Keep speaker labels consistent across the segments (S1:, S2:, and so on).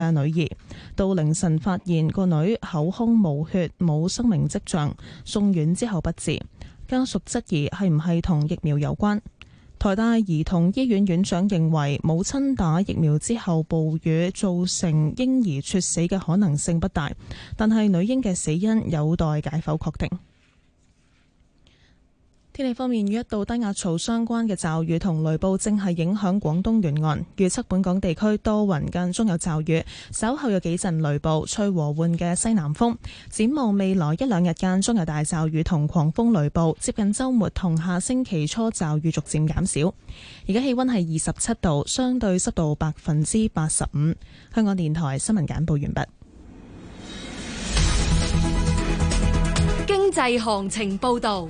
S1: 女兒，到凌晨發現個女口腔冇血、冇生命跡象，送院之後不治。家屬質疑係唔係同疫苗有關。台大兒童醫院院長認為，母親打疫苗之後哺乳造成嬰兒猝死嘅可能性不大，但係女嬰嘅死因有待解剖確定。天氣方面，與一道低壓槽相關嘅驟雨同雷暴正係影響廣東沿岸，預測本港地區多雲間中有驟雨，稍後有幾陣雷暴，吹和緩嘅西南風。展望未來一兩日間中有大驟雨同狂風雷暴，接近週末同下星期初驟雨逐漸減少。而家氣溫係27度，相對濕度85%。香港電台新聞簡報完畢。
S2: 經濟行情報道。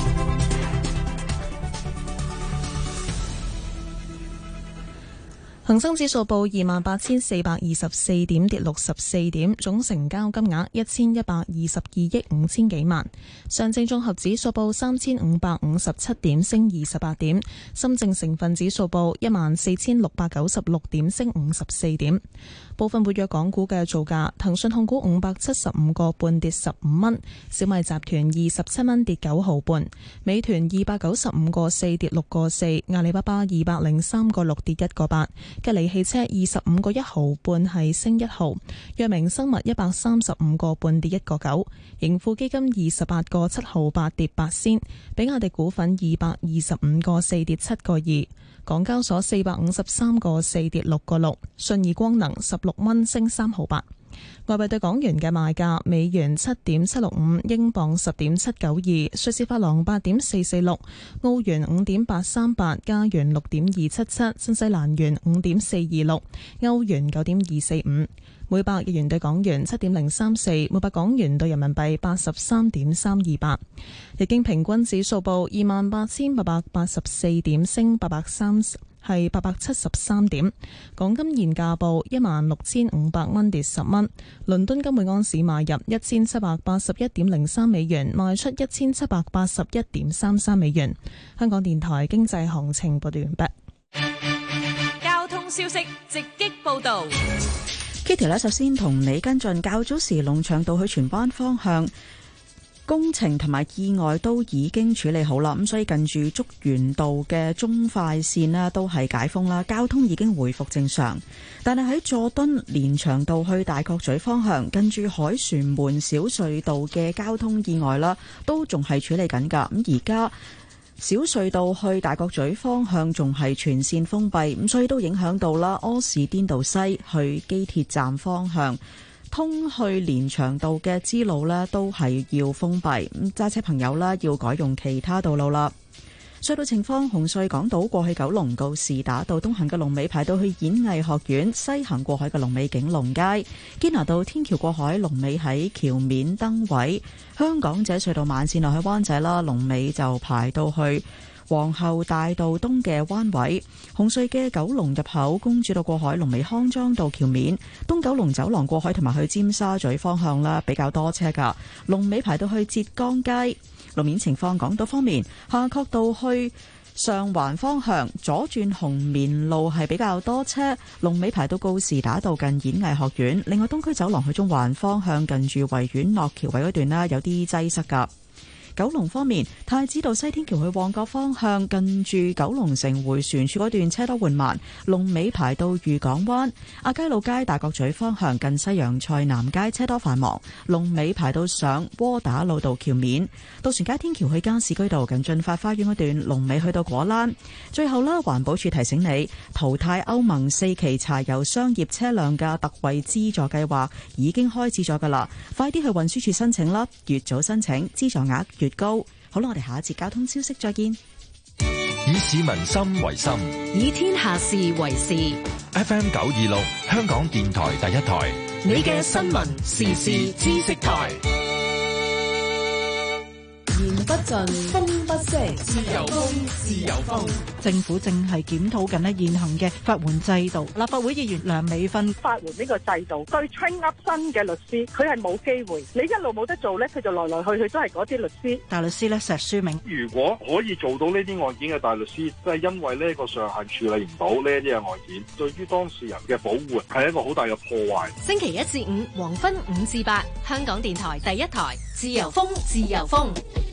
S1: 恒生指數報28,424點，跌64點，總成交金額1122億5千幾萬。上證綜合指數報3557點，升28點。深證成分指數報14,696點，升54點。部分活躍港股嘅造價：騰訊控股575個半跌15蚊，小米集團27蚊跌9毫半，美團295個4跌6個4，阿里巴巴203個6跌1個8，吉利汽車25個1毫半係升1毫，藥明生物135個半跌1個9，盈富基金28個7毫8跌8仙，比亞迪股份225個4跌7個2。港交所453個4跌6個6，信義光能16蚊升3毫8。外幣對港元嘅賣價：美元7.765，英鎊10.792，瑞士法郎8.446，澳元5.838，加元6.277，新西蘭元5.426，歐元9.245。每百日元對港元7.034，每百港元對人民幣83.328。日經平均指數報28,884點，升873點。港金現價報16,500蚊，跌10蚊。倫敦金每盎司買入1781.03美元，賣出1781.33美元。香港電台經濟行情報道完畢。
S2: 交通消息直擊報道。
S3: Kitty 呢，首先同你跟進，較早時龍翔道去荃灣方向工程同埋意外都已經處理好啦，咁所以近住竹園道嘅中快線呢都係解封啦，交通已經回復正常。但係喺佐敦連翔道去大角咀方向，近住凱旋門小隧道嘅交通意外啦，都仲係處理緊㗎。咁而家小隧道去大角咀方向仲係全線封閉，咁所以都影響到啦。柯士甸道西去機鐵站方向，通去連翔道嘅支路呢都係要封閉，咁揸車朋友啦要改用其他道路啦。隧道情況：紅隧港島過去九龍告士打道東行嘅龍尾排到去演藝學院，西行過海嘅龍尾景隆街。堅拿道天橋過海龍尾喺橋面燈位。香港仔隧道慢線落去灣仔啦，龍尾就排到去皇后大道東嘅灣位。紅隧嘅九龍入口公主道過海龍尾康莊道橋面。東九龍走廊過海同埋去尖沙咀方向啦，比較多車噶，龍尾排到去浙江街。路面情況：港島方面，夏慤道去上環方向左轉紅棉路係比較多車，龍尾排到告士打道近演藝學院。另外，東區走廊去中環方向近住維園落橋位嗰段啦，有啲擠塞噶。九龍方面，太子道西天橋去旺角方向近住九龍城迴旋處嗰段車多緩慢，龍尾排到漁港灣。亞皆老街大角咀方向近西洋菜南街車多繁忙，龍尾排到上窩打老道橋面。渡船街天橋去加士居道近駿發花園嗰段龍尾去到果欄。最後啦，環保署提醒你，淘汰歐盟4期柴油商業車輛嘅特惠資助計劃已經開始咗㗎啦，快啲去運輸署申請啦，越早申請資助額越高。好啦，我哋下一節交通消息再見。
S4: 以市民心為心，
S2: 以天下事為事。
S4: FM 926香港電台第一台，
S2: 你嘅新聞時事知識台。
S1: 燃
S5: 不盡，風不息，自由風，自由風。
S6: 政府正係檢討緊現行嘅法援制度。立法會議員梁美芬，
S7: 法援呢個制度對 train up 新嘅律師，佢係冇機會。你一路冇得做咧，佢就來來去去都係嗰啲律師。
S6: 大律師咧石書明，
S8: 如果可以做到呢啲案件嘅大律師，即係因為呢個上限處理唔到呢一啲嘅案件，對於當事人嘅保護係一個好大嘅破壞。
S2: 星期一至五黃昏5至8，香港電台第一台，自由風，自由風。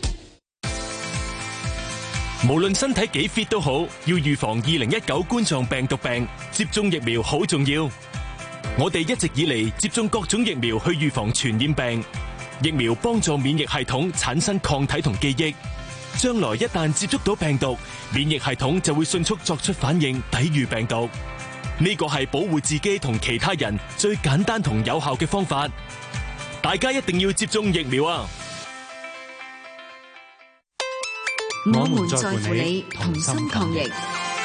S9: 無論身體幾 fit 都好，要預防2019冠狀病毒病，接種疫苗好重要。我哋一直以嚟接種各種疫苗去預防傳染病，疫苗幫助免疫系統產生抗體同記憶，將來一旦接觸到病毒，免疫系統就會迅速作出反應，抵禦病毒。呢個係保護自己同其他人最簡單同有效嘅方法，大家一定要接種疫苗啊！
S5: 我們在乎你，同心抗疫。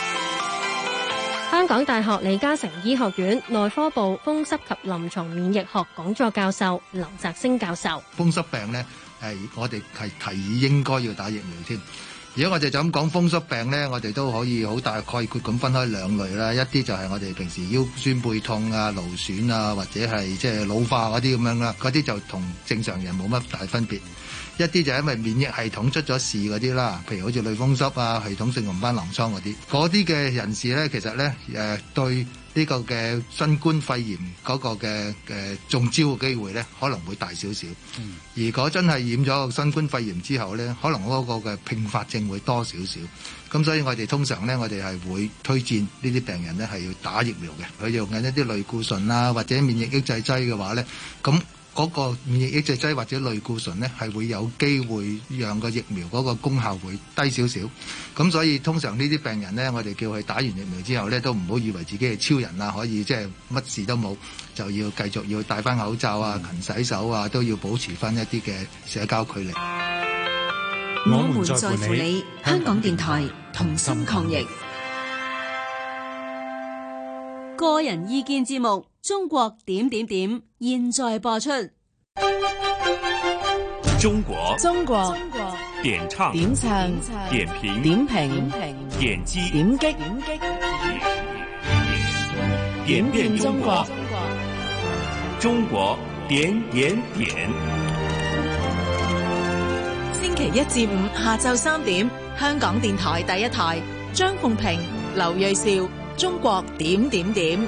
S10: 香港大學李嘉誠醫學院內科部風濕及臨床免疫學講座教授劉澤星教授，
S11: 風濕病呢，我哋係提議應該要打疫苗添。如果我哋就咁講風濕病呢，我哋都可以好大概括咁分開兩類啦。一啲就係我哋平時腰酸背痛啊、勞損啊，或者係即係老化嗰啲咁樣啦，嗰啲就同正常人冇乜大分別。一啲就係因為免疫系統出咗事嗰啲啦，譬如好似類風濕啊、系統性紅斑狼瘡嗰啲嘅人士咧，其實咧對呢個嘅新冠肺炎嗰個嘅中招嘅機會咧，可能會大少少。如果真係染咗新冠肺炎之後咧，可能嗰個嘅併發症會多少少。咁所以我哋通常咧，我哋係會推薦呢啲病人咧係要打疫苗嘅。佢用緊一啲類固醇啊，或者免疫抑制劑嘅話咧，咁嗰個免疫抑制劑或者類固醇呢，係會有機會讓個疫苗嗰個功效會低少少。咁所以通常呢啲病人呢，我哋叫佢打完疫苗之後呢，都唔好以為自己係超人啊，可以即係乜事都冇，就要繼續要戴翻口罩啊、勤洗手啊，都要保持翻一啲嘅社交距離。
S5: 我們在乎你，香港電台同心抗疫。
S12: 個人意見節目《中國點點點》現在播出。
S13: 中國點唱點評點擊點變中國，中國點。
S5: 星期一至五下晝3點，香港電台第一台，張鳳平、劉銳紹。中國點點點。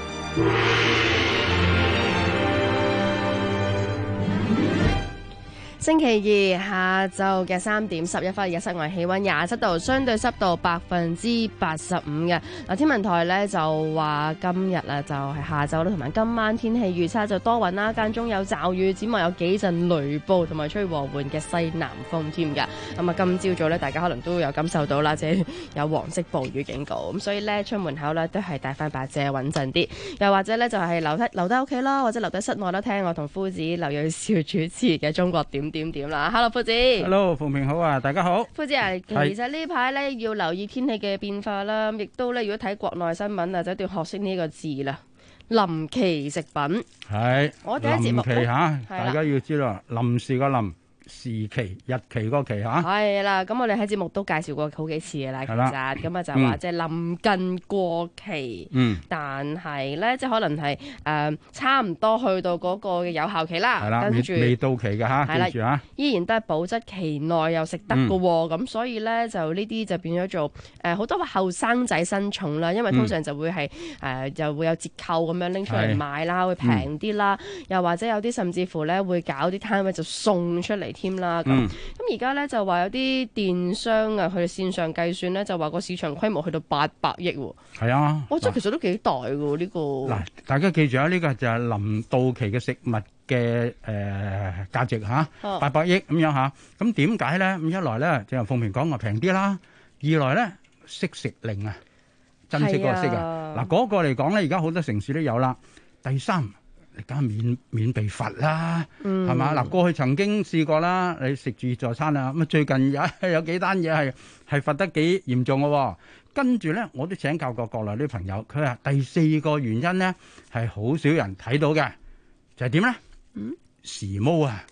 S14: 星期二下晝嘅3點11分，嘅室外氣溫27度，相對濕度85%嘅。嗱，天文台呢就話今日啊就係下晝啦，同埋今晚天氣預測就多雲啦，間中有驟雨，展望有幾陣雷暴，同埋吹和緩嘅西南風添㗎。咁啊，今朝早呢，大家可能都有感受到啦，即係有黃色暴雨警告。咁所以呢，出門口呢都係帶翻把遮穩陣啲，又或者呢，就係留低屋企啦，或者留低室內啦，聽我同夫子劉銳紹主持嘅中國點點啦 ，Hello 夫子
S15: ，Hello 鳳平好啊，大家好。
S14: 夫子啊，其實呢排咧要留意天氣嘅變化啦，亦都咧如果睇國內新聞啊，就一定要學識呢個字啦，臨期食品。係，我哋喺節目臨期嚇，大家要知道臨時個臨。時期日期個期嚇，係啦，咁我哋喺節目都介紹過好幾次嘅啦，其實咁啊就話即係臨近過期，但係咧即係可能係差唔多去到嗰個嘅有效期啦，跟住未到期嘅嚇，記住嚇，依然都係保質期內又食得嘅喎，咁所以咧就呢啲就變咗做好多後生仔新寵啦，因為通常就會係就會有折扣咁樣拎出嚟賣啦，會平啲啦，又或者有啲甚至乎咧會搞啲攤位就送出嚟添啦，咁而家咧就話有啲電商啊，佢哋線上計算咧就話個市場規模去到800億喎。係啊，我覺得其實都幾大㗎呢個。嗱，大家記住啊，呢個就係臨到期嘅食物嘅價值嚇，800億咁樣嚇。咁點解咧？咁一來咧，正如鳳平講話平啲啦；二來咧，識食令啊，珍惜嗰個識啊。嗱，嗰個嚟講咧，而家好多城市都有啦。第三。你梗係免被罰啦，係嘛？嗱，過去曾經試過啦，你食自助餐啊，咁最近有幾單嘢係罰得幾嚴重嘅喎。跟住咧，我都請教過國內啲朋友，佢話第4個原因咧係好少人睇到嘅，就係點咧？時髦啊！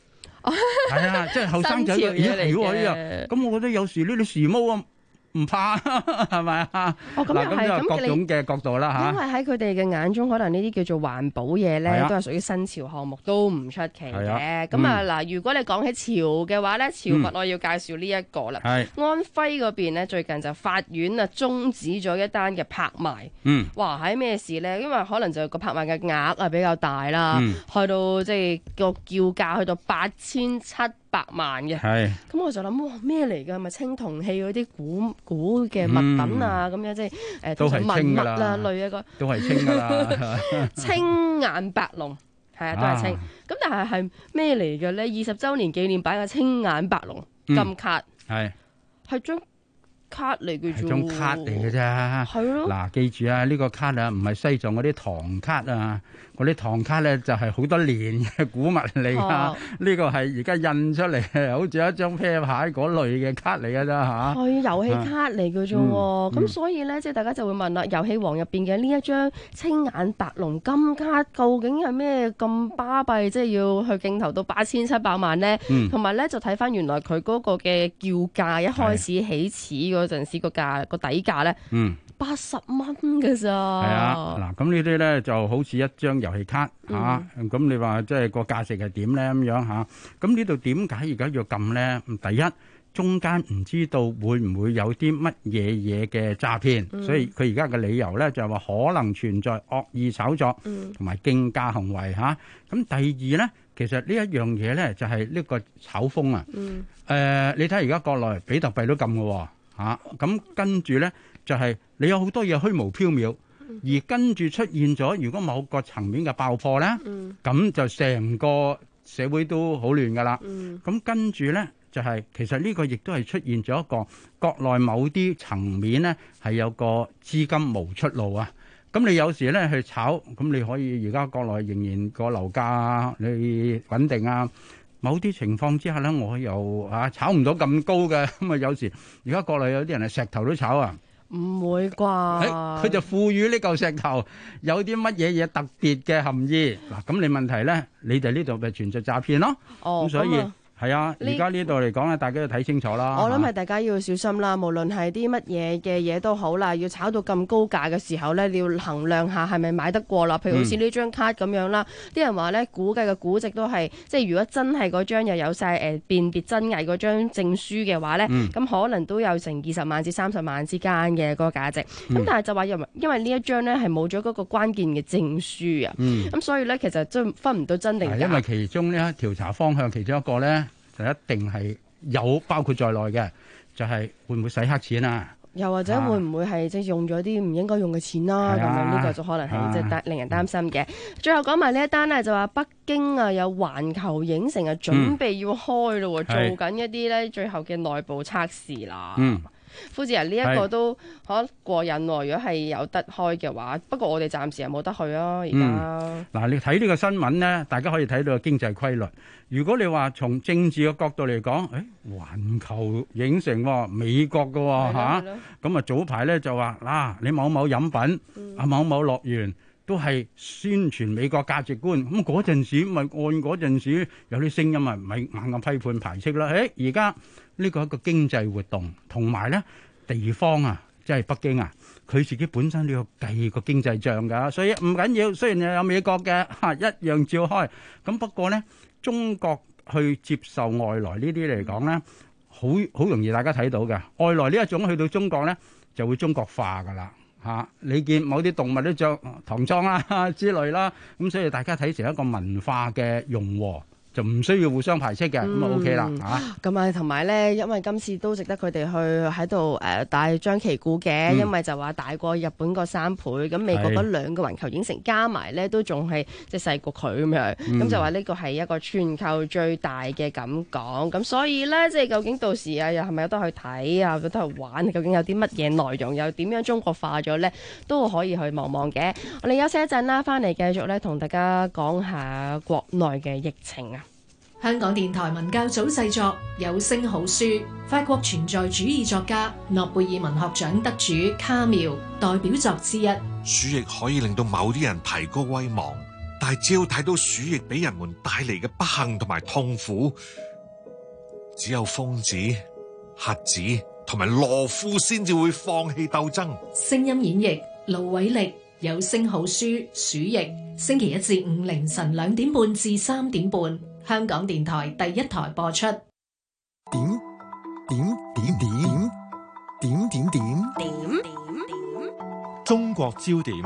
S15: 係啊，即係後生仔嘅嘢嚟嘅。咁我覺得有時呢啲時髦啊。唔怕係咪啊？
S14: 咁又係咁
S15: 各種嘅角度啦嚇。
S14: 因為喺佢哋嘅眼中，可能呢啲叫做環保嘢咧，都係屬於新潮項目，都唔出奇嘅。咁嗱，如果你講起潮嘅話咧，潮物我要介紹呢一個啦。安徽嗰邊咧，最近就法院啊終止咗一單嘅拍賣。哇！係咩事咧？因為可能就個拍賣嘅額啊比較大啦，去到即係個叫價去到8700萬嘅。咁我就諗哇咩嚟㗎？係咪青銅器嗰啲古嘅物品啊？咁樣即係
S15: 都係
S14: 文物啊類一個
S15: 都係清㗎啦。
S14: 青眼白龍係啊，都係清。咁但係咩嚟嘅咧？20週年紀念版嘅青眼白龍金卡係張卡嚟嘅啫，
S15: 係張卡嚟嘅啫。係咯。嗱，記住啊，呢個卡啊，唔係西藏嗰啲唐卡啊。嗰啲唐卡咧就係好多年嘅古物嚟㗎，呢個係而家印出嚟，好似一張啤牌嗰類嘅卡嚟㗎啫嚇。係遊戲卡嚟嘅啫喎，咁所以咧即係大家就會問啦，遊戲王入邊嘅呢一張青眼白龍金卡究竟係咩咁巴閉，即係要去競投到8700萬咧？同埋咧就睇翻原來佢嗰個嘅叫價一開始起始嗰陣時個底價咧。80蚊㗎咋？係啊，嗱，咁呢啲咧就好似一張遊戲卡嚇，咁你話即係個價值係點咧咁樣嚇？咁呢度點解而家要撳咧？第一，中間唔知道會唔會有啲乜嘢嘅詐騙，所以佢而家嘅理由咧就係話可能存在惡意炒作同埋競價行為嚇。咁第二咧，其實呢一樣嘢咧就係呢個炒風啊。你睇而家國內比特幣都撳嘅喎嚇，咁跟住咧。就係你有好多嘢虛無縹緲，而跟住出現咗，如果某個層面嘅爆破咧，咁就成個社會都好亂噶啦。咁跟住咧，就係其實呢個亦都係出現咗一個國內某啲層面咧，係有個資金無出路啊。咁你有時咧去炒，咁你可以而家國內仍然個樓價你穩定啊。某啲情況之下咧，我又炒唔到咁高嘅，咁啊有時而家國內有啲人係石頭都炒啊。
S14: 唔會啩？
S15: 佢就賦予呢嚿石頭有啲乜嘢特別嘅含義嗱，咁你問題咧，你哋呢度咪存在詐騙咯？咁所以。係啊，而家呢度嚟講咧，大家要睇清楚啦。
S14: 我諗係大家要小心啦，無論係啲乜嘢嘅嘢都好啦，要炒到咁高價嘅時候咧，你要衡量下係咪買得過啦。譬如好似呢張卡咁樣啦，啲人話咧估計嘅估值都係，即係如果真係嗰張又有晒辨別真偽嗰張證書嘅話咧，咁可能都有成20萬至30萬之間嘅嗰個價值。咁但係就話因為呢一張咧係冇咗嗰個關鍵嘅證書啊，咁所以咧其實真分唔到真定假。
S15: 因為其中呢調查方向其中一個咧。就一定係有包括在內嘅，就係會唔會洗黑錢啊？
S14: 又或者會唔會係即係用咗啲唔應該用嘅錢啦？咁樣呢個就可能係即係令人擔心嘅。最後講埋呢一單咧，就話北京啊有環球影城啊準備要開咯，做緊一啲咧最後嘅內部測試啦。夫子啊，呢一個都可過癮喎。如果係有得開嘅話，不過我哋暫時係冇得去啊。而家
S15: 嗱，你睇呢個新聞咧，大家可以睇到個經濟規律。如果你話從政治嘅角度嚟講，環球影城美國嘅嚇，咁啊早排咧就話嗱，你某某飲品某某樂園都係宣傳美國價值觀，咁嗰陣時咪按嗰陣時有啲聲音咪猛咁批判排斥啦。而家呢個係一個經濟活動，同埋咧地方啊，即係北京啊，佢自己本身都要計個經濟帳㗎，所以唔緊要。雖然有美國嘅一樣照開，咁不過咧中國去接受外來呢啲嚟講咧，好容易大家睇到嘅。外來呢一種去到中國咧就會中國化㗎啦。你見某啲動物都着唐裝啦之類啦，咁所以大家睇成一個文化嘅融合。就唔需要互相排斥嘅，咁啊 OK 啦嚇。
S14: 咁啊同埋咧，因為今次都值得佢哋去喺度大張旗鼓嘅，因為就話大過日本個3倍，咁美國嗰2個環球影城加埋咧都仲係即係細過佢咁樣，咁就話呢個係一個全球最大嘅咁講，咁所以咧即係究竟到時啊又係咪有得去睇啊，有得去玩？究竟有啲乜嘢內容，又點樣中國化咗咧，都可以去望望嘅。我哋休息一陣啦，翻嚟繼續咧同大家講下國內嘅疫情啊。
S2: 香港電台文教組製作有聲好書，法國存在主義作家諾貝爾文學獎得主卡繆代表作之一。
S16: 鼠疫可以令到某啲人提高威望， 但係只要睇到鼠疫俾人們帶嚟嘅不幸同埋痛苦，只有瘋子、瞎子同埋懦夫先至會放棄鬥爭。
S2: 聲音演繹盧偉力，有聲好書鼠疫，星期一至五凌晨2點半至3點半，香港電台第一台播出。
S17: 點中國焦點。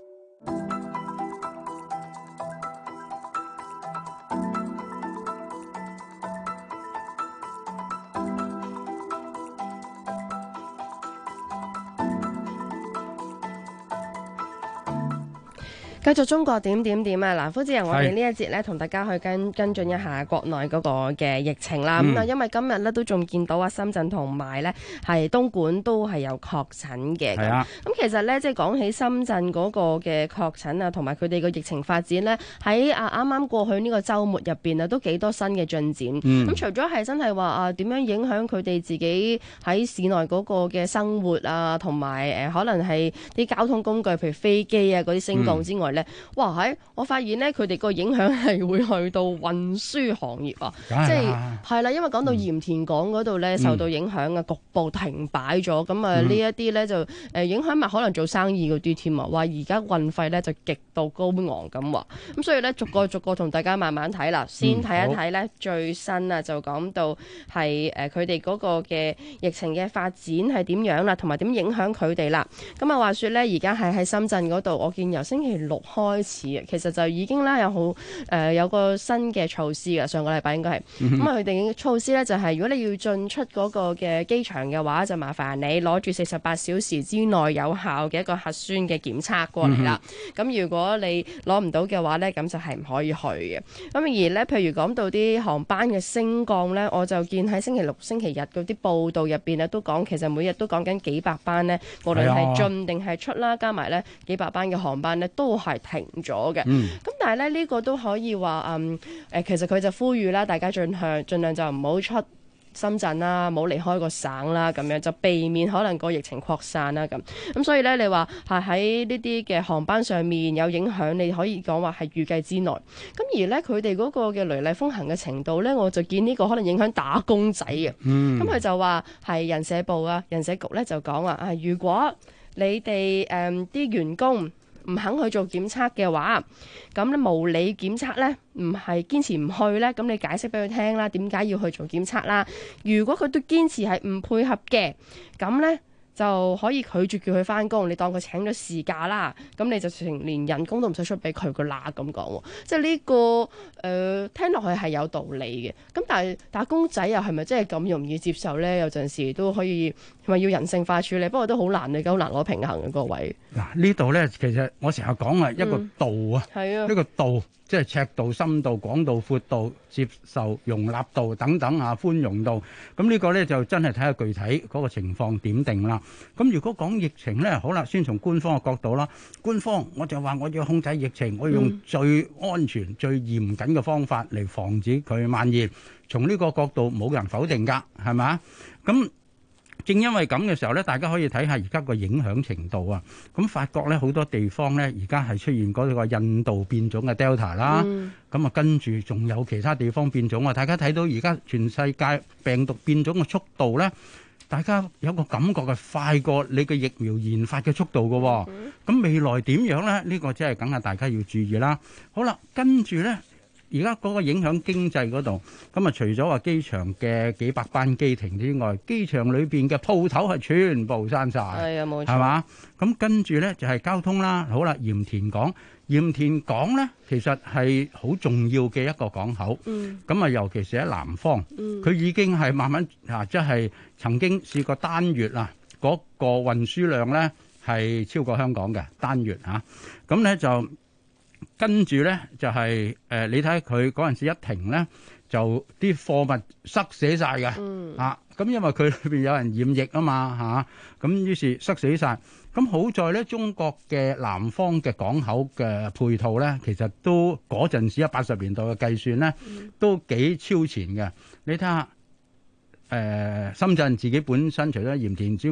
S14: 繼續中國點啊！嗱，夫子人，我哋呢一節咧同大家去跟進一下國內嗰個嘅疫情啦。咁啊，因為今日咧都仲見到啊，深圳同埋咧係東莞都係有確診嘅。係啊。咁其實咧，即係講起深圳嗰個嘅確診啊，同埋佢哋個疫情發展咧，喺啱啱過去呢個週末入邊啊，都幾多新嘅進展。咁除咗係真係話點樣影響佢哋自己喺市內嗰個嘅生活啊，同埋可能係啲交通工具，譬如飛機啊嗰啲升降之外咧。哇！我發現咧，佢哋個影響係會去到運輸行業啊，即係啦，因為講到鹽田港嗰度咧受到影響啊，局部停擺咗，咁啊呢一啲咧就影響埋可能做生意嗰啲添啊，話而家運費咧就極度高昂咁話，咁所以咧逐個同大家慢慢睇啦，先睇一睇咧最新啊，就講到係佢哋嗰個嘅疫情嘅發展係點樣啦，同埋點影響佢哋啦。咁啊話說咧，而家係喺深圳嗰度，我見由星期6開始啊，其實就已經啦有個新嘅措施嘅，上個禮拜應該係咁啊。佢哋嘅措施咧就係，如果你要進出嗰個嘅機場嘅話，就麻煩你攞住48小時之內有效嘅一個核酸嘅檢測過嚟啦。咁如果你攞唔到嘅話咧，咁就係唔可以去嘅。咁而咧，譬如講到啲航班嘅升降咧，我就見喺星期6、星期日嗰啲報道入邊咧都講，其實每日都講緊幾百班咧，無論係進定係出啦，加埋咧幾百班嘅航班咧都係停咗嘅。咁但係咧呢個都可以話其實佢就呼籲啦，大家盡量就唔好出深圳啦，唔好離開個省啦，咁樣就避免可能個疫情擴散啦咁。所以咧，你話係喺呢啲嘅航班上面有影響，你可以講話係預計之內。咁而咧佢哋嗰個嘅雷厲風行嘅程度咧，我就見呢個可能影響打工仔嘅。咁佢就話係人社部啊、人社局咧就講話如果你哋啲員工唔肯去做檢測嘅話，咁咧無理檢測咧，唔係堅持唔去咧，咁你解釋俾佢聽啦，點解要去做檢測啦？如果佢都堅持係唔配合嘅，咁咧就可以拒絕叫佢翻工，你當佢請咗事假啦，咁你就連人工都唔使出俾佢噶啦咁講喎。即係呢個聽落去係有道理嘅，咁但係打工仔又係咪真係咁容易接受咧？有陣時都可以係咪要人性化處理？不過都好難，你好難攞平衡嘅各位。
S15: 嗱呢度咧，其實我成日講啊，一個度啊，呢個度。即係尺度、深度、廣度、闊度、接受、容納度等等啊，寬容度。咁呢個咧就真係睇下具體嗰個情況點定啦。咁如果講疫情咧，好啦，先從官方嘅角度啦。官方我就話我要控制疫情，我要用最安全、最嚴謹嘅方法嚟防止佢蔓延。從呢個角度冇人否定㗎，係咪？咁正因為咁嘅時候咧，大家可以睇下而家個影響程度啊。咁發覺咧好多地方咧，而家係出現嗰個印度變種嘅 Delta 啦。咁啊，跟住仲有其他地方變種啊。大家睇到而家全世界病毒變種嘅速度咧，大家有個感覺係快過你嘅疫苗研發嘅速度嘅。咁未來點樣咧？呢個真係梗係大家要注意啦。好啦，跟住咧。而家嗰個影響經濟嗰度，咁啊除咗話機場嘅幾百班機停之外，機場裏邊嘅鋪頭係全部閂晒，係啊，冇錯，係嘛？咁跟住咧就係交通啦。好啦，鹽田港咧其實係好重要嘅一個港口。咁啊，尤其是喺南方，佢已經係慢慢即係曾經試過單月嗰個運輸量咧係超過香港嘅單月嚇。咁咧就。跟住咧就係你睇佢嗰陣時一停咧，就啲貨物塞死晒嘅咁因為佢裏邊有人染疫啊嘛咁於是塞死晒。咁好在咧，中國嘅南方嘅港口嘅配套咧，其實都嗰陣時80年代嘅計算咧，都幾超前嘅。你睇下深圳自己本身除咗鹽田之外，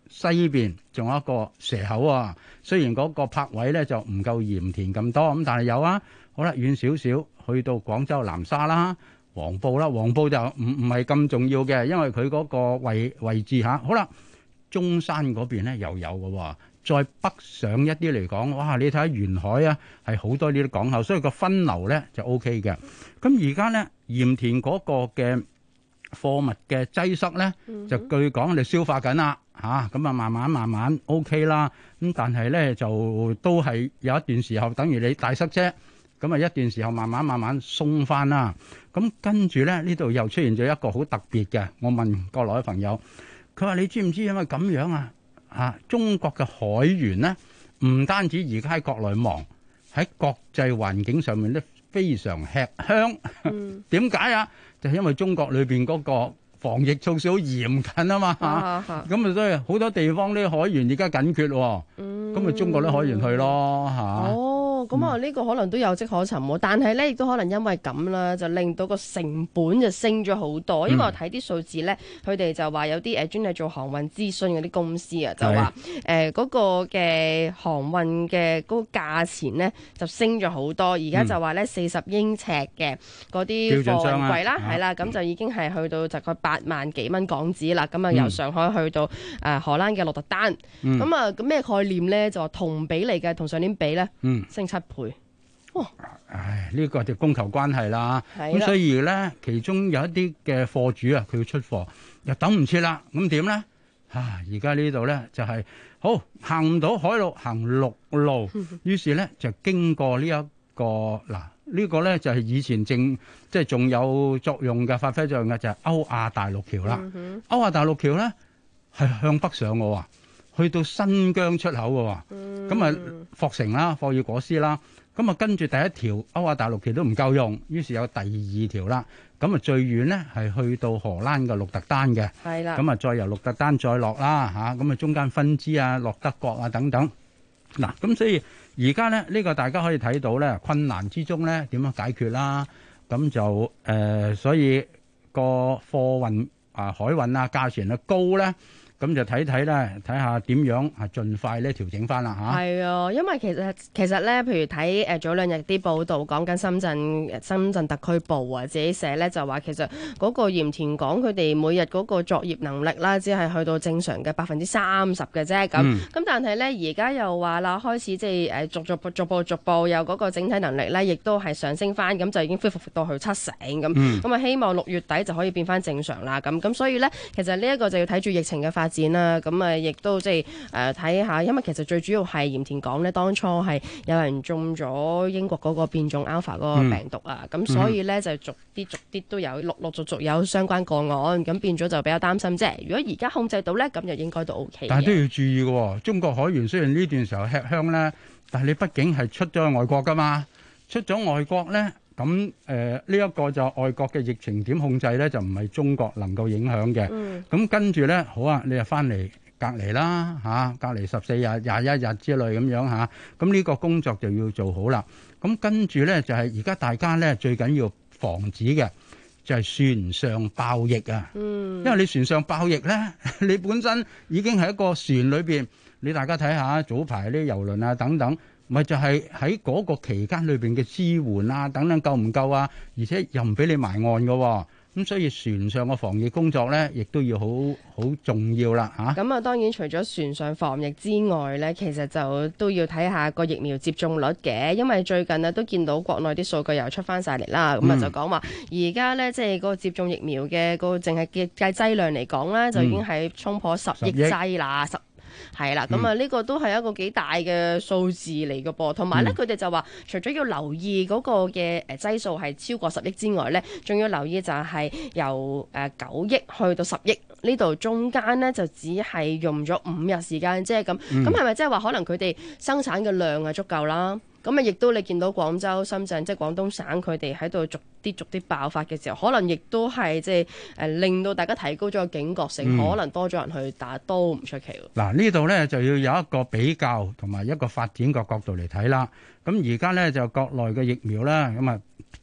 S15: 西邊仲有一個蛇口啊。雖然嗰個泊位咧就唔夠鹽田咁多，咁但係有啊。好啦，遠少少去到廣州南沙啦、黃埔啦，黃埔就唔係咁重要嘅，因為佢嗰個位置嚇。好啦，中山嗰邊咧又有嘅喎。再北上一啲嚟講，哇！你睇下沿海啊，係好多呢啲港口，所以個分流咧就 O K 嘅。咁而家咧鹽田嗰個嘅貨物嘅擠塞咧，就據講你消化緊啦嚇，咁啊慢慢 O K 啦。咁但係咧就都係有一段時候，等於你大塞車，咁啊一段時候慢慢鬆翻啦。咁跟住咧呢度又出現咗一個好特別嘅，我問國內嘅朋友，佢話你知唔知因為咁樣啊？中國嘅海員咧，唔單止而家喺國內忙，喺國際環境上面咧非常吃香。點解啊？就係因為中國裏邊嗰個防疫措施好嚴謹啊嘛。咁啊，所以好多地方啲海員而家緊缺喎。咁咪中國啲海員去咯嚇。
S14: 咁啊，呢個可能都有跡可尋喎，但係咧亦都可能因為咁啦，就令到個成本就升咗好多。因為我睇啲數字咧，佢哋就話有啲專係做航運諮詢嗰啲公司啊，就話嗰個嘅航運嘅嗰個價錢咧就升咗好多。而家就話咧40英尺嘅嗰啲貨運櫃啦，係啦，咁就已經係去到大概8萬幾蚊港紙啦。咁啊由上海去到荷蘭嘅鹿特丹，咁啊咁咩概念咧？就話同比嚟嘅，同上年比咧，升7倍。哇！
S15: 唉，呢個就供求關係啦。咁所以咧，其中有一啲嘅貨主啊，佢要出貨又等唔切啦。咁點咧？而家呢度咧就係好行唔到海路，行陸路。於是咧就經過呢一個嗱，呢個咧就係以前即係仲有作用嘅，發揮作用嘅就係歐亞大陸橋啦。歐亞大陸橋咧係向北上嘅喎。去到新疆出口嘅喎，咁啊霍城啦、霍爾果斯啦，咁啊跟住第一條歐亞大陸橋都唔夠用，於是有第二條啦，咁啊最遠咧係去到荷蘭嘅鹿特丹嘅，係啦，咁啊再由鹿特丹再落啦嚇，咁啊中間分支啊落德國啊等等，嗱咁所以而家咧呢個大家可以睇到咧困難之中咧點樣解決啦，咁就所以個貨運海運啊價錢啊高咧。咁就睇下點樣盡快咧調整翻啦嚇。係啊，因為其實咧，譬如睇早兩日啲報道講緊深圳特區報啊，自己寫咧就話其實嗰個鹽田港佢哋每日嗰個作業能力啦，只係去到正常嘅30%嘅啫。咁但係咧而家又話啦，開始即係逐步有嗰個整體能力咧，亦都係上升翻，咁就已經恢復到去70%咁。咁啊，希望6月底就可以變翻正常啦。咁所以咧，其實呢一個就要睇住疫情嘅發展啦，咁啊，亦都即係睇下，因為其實最主要係鹽田港咧，當初係有人中咗英國嗰個變種 Alpha 嗰個病毒啊，咁所以咧就逐啲都有陸續有相關個案，咁變咗就比較擔心啫。如果而家控制到咧，咁就應該都 OK。但係都要注意嘅，中國海員雖然呢段時候吃香咧，但係你畢竟係出咗去外國噶嘛，出咗外國咧。咁呢一個就外國嘅疫情點控制咧，就唔係中國能夠影響嘅。咁跟住咧，好啊，你就翻嚟隔離啦嚇，隔離14日、21日之類咁樣嚇。咁呢個工作就要做好啦。咁跟住咧就係而家大家咧最緊要防止嘅就係船上爆疫啊。因為你船上爆疫咧，你本身已經係一個船裏邊，你大家睇下早排啲郵輪啊等等。咪就係喺嗰個期間裏邊嘅支援啊，等等夠唔夠啊？而且又唔俾你埋岸嘅，咁所以船上嘅防疫工作咧，亦都要好重要啦嚇。咁啊，當然除咗船上防疫之外咧，其實就都要睇下個疫苗接種率嘅，因為最近啊都見到國內啲數據又出翻晒嚟啦。咁啊就講話而家咧即係嗰個接種疫苗嘅嗰個淨係計劑量嚟講咧，就已經係衝破10億劑啦。係啦，咁啊呢個都係一個幾大嘅數字嚟嘅噃，同埋咧佢哋就話，除咗要留意嗰個嘅劑數係超過10億之外咧，仲要留意就係由9億去到10億呢度中間咧就只係用咗5日時間啫，咁係咪即係話可能佢哋生產嘅量係足夠啦？咁啊，亦都你見到廣州、深圳即係廣東省佢哋喺度逐啲爆發嘅時候，可能亦都係即係令到大家提高咗個警覺性，可能多咗人去打都唔出奇。嗱，呢度咧就要有一個比較同埋一個發展個角度嚟睇啦。咁而家咧就國內嘅疫苗啦，咁啊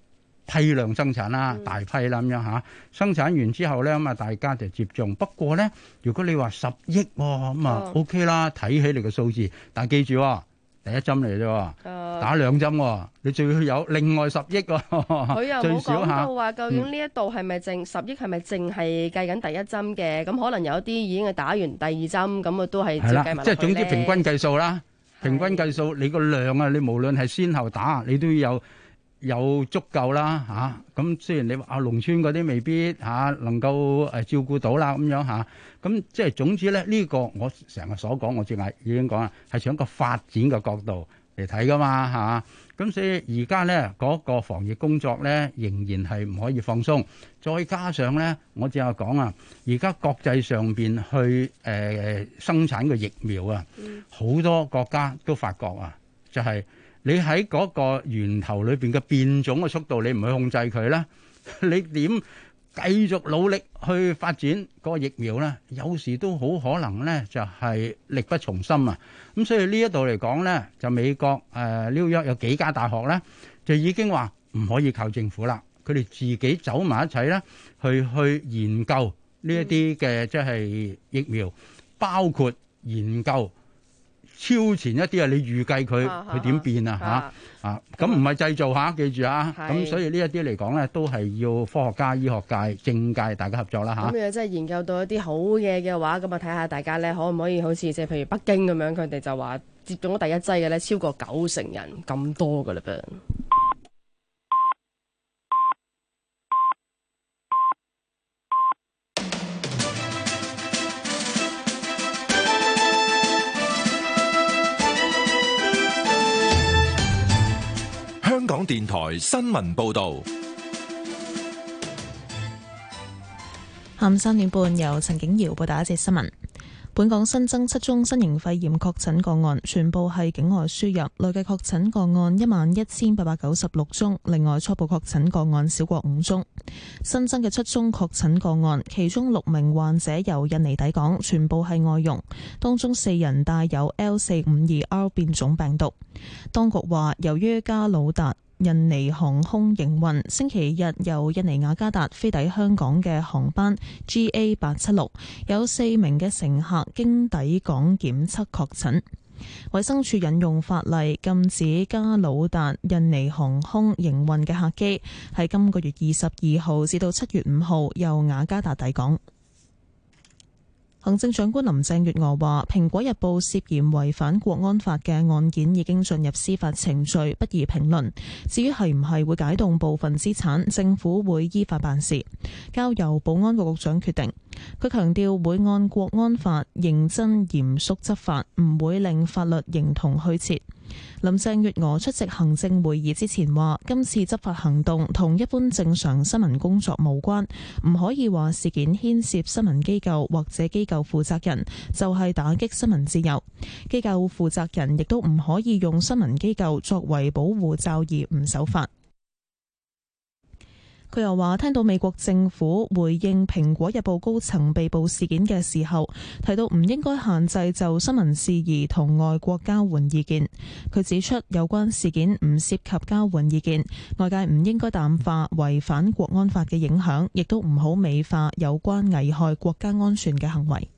S15: 批量生產啦，大批啦咁樣嚇，生產完之後咧咁啊，大家就接種。不過咧，如果你話10億咁啊 OK 啦，睇起嚟個數字，但係記住第一針嚟啫，打2針，你仲要有另外10億喎。
S14: 佢又冇講到話究竟呢一度係咪淨10億係咪淨係計緊第一針嘅？咁可能有啲已經係打完第2針，咁啊都係照計埋。
S15: 即係總之平均計數啦，平均計數你個量啊，你無論係先後打，你都要有足夠啦嚇。咁雖然你話農村嗰啲未必能夠照顧到啦咁樣嚇。咁即係總之咧，呢個我成日所講，我正係已經講啦，係從一個發展嘅角度嚟睇噶嘛嚇。咁所以而家咧嗰個防疫工作咧仍然係唔可以放鬆。再加上咧，我正係講啊，而家國際上邊去生產嘅疫苗啊，好多國家都發覺啊，就係你喺嗰個源頭裏邊嘅變種嘅速度，你唔去控制佢咧，你點繼續努力去發展嗰個疫苗咧，有時都好可能咧就係力不從心啊！咁所以呢一度嚟講咧，就美國紐約有幾家大學咧，就已經話唔可以靠政府啦，佢哋自己走埋一齊咧，去研究呢一啲嘅即係疫苗，包括研究超前一啲你預計佢點變咁唔係製造記住咁所以呢一啲嚟講咧，都係要科學家、醫學界、政界大家合作啦
S14: 咁如果真係研究到一啲好嘢嘅話，咁啊睇下大家咧可唔可以好似即係譬如北京咁樣，佢哋就話接種咗第一劑嘅咧超過90%人咁多㗎啦噃。
S4: 香港電台新聞報道，
S1: 下午3點半由陳景瑤報道一節新聞。本港新增7宗新型肺炎確診個案，全部係境外輸入，累計確診個案11896宗，另外初步確診個案少過5宗。新增嘅7宗確診個案，其中6名患者由印尼抵港，全部係外傭，當中4人帶有 L452R 變種病毒。當局話，由於加魯達印尼航空營運星期日由印尼雅加達飛抵香港嘅航班 GA876，有4名嘅乘客經抵港檢測確診。衛生署引用法例禁止加魯達印尼航空營運嘅客機喺今個月22號至到7月5號由雅加達抵港。行政長官林鄭月娥話，蘋果日報涉嫌違反國安法嘅案件已經進入司法程序，不宜評論。至於係唔係會解凍部分資產，政府會依法辦事，交由保安局局長決定。佢強調會按國安法認真嚴肅執法，唔會令法律形同虛設。林鄭月娥出席行政會議之前話，今次執法行動同一般正常新聞工作無關，唔可以話事件牽涉新聞機構或者機構負責人就係打擊新聞自由。機構負責人亦都唔可以用新聞機構作為保護罩而唔守法。佢又話，聽到美國政府回應蘋果日報高層被捕事件嘅時候，提到唔應該限制就新聞事宜同外國交換意見。佢指出，有關事件唔涉及交換意見，外界唔應該淡化違反國安法嘅影響，亦都唔好美化有關危害國家安全嘅行為。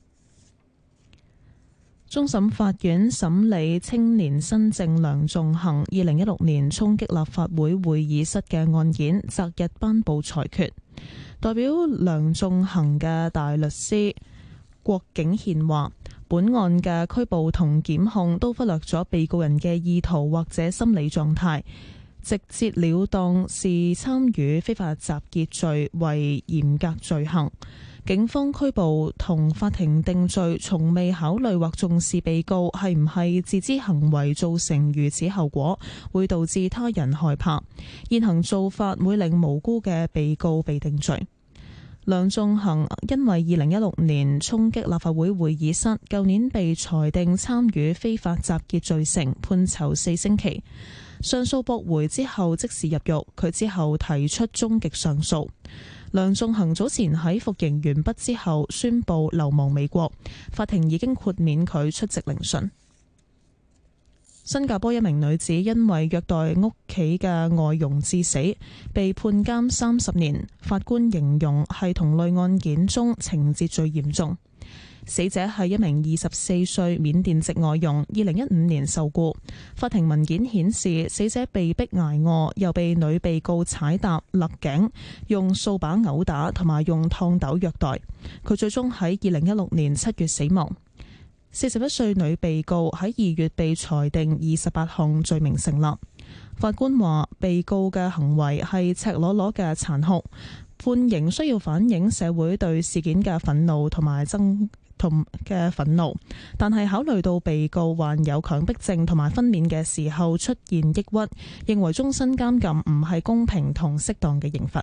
S1: 終審法院審理青年新政梁頌恆2016年衝擊立法會會議室嘅案件，擇日頒布裁決。代表梁頌恆嘅大律師郭景憲話，本案嘅拘捕同檢控都忽略咗被告人嘅意圖或者心理狀態，直接了當視參與非法集結罪為嚴格罪行。警方拘捕同法庭定罪，從未考慮或重視被告係唔係自知行為造成如此後果，會導致他人害怕。現行做法會令無辜嘅被告被定罪。梁頌恆因為2016年衝擊立法會會議室，舊年被裁定參與非法集結罪成，判囚4星期。上訴駁回之後即時入獄，佢之後提出終極上訴。梁頌恆早前喺服刑完畢之後宣布流亡美國，法庭已經豁免佢出席聆訊。 新加坡一名女子因為虐待屋企嘅外傭致死，被判監30年。法官形容係同類案件中情節最嚴重。死者係一名24歲緬甸籍外傭，2015年受僱。法庭文件顯示，死者被逼挨餓，又被女被告踩踏、勒頸、用掃把毆打同埋用熨斗虐待。佢最終喺2016年7月死亡。41歲女被告喺2月被裁定28項罪名成立。法官話，被告嘅行為係赤裸裸嘅殘酷，判刑需要反映社會對事件嘅憤怒同埋嘅憤怒，但係考慮到被告患有強迫症同埋分娩嘅時候出現抑鬱，認為終身監禁唔係公平同適當嘅刑罰。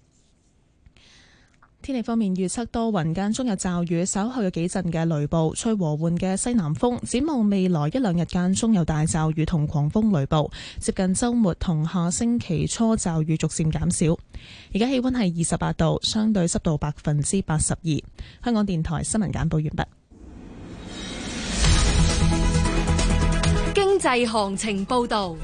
S1: 天氣方面預測多雲間中有驟雨，稍後有幾陣嘅雷暴，吹和緩嘅西南風。展望未來一兩日間中有大驟雨同狂風雷暴，接近週末同下星期初驟雨逐漸減少。而家氣溫係28度，相對濕度82%。香港電台新聞簡報完畢。
S5: 經濟行情報道。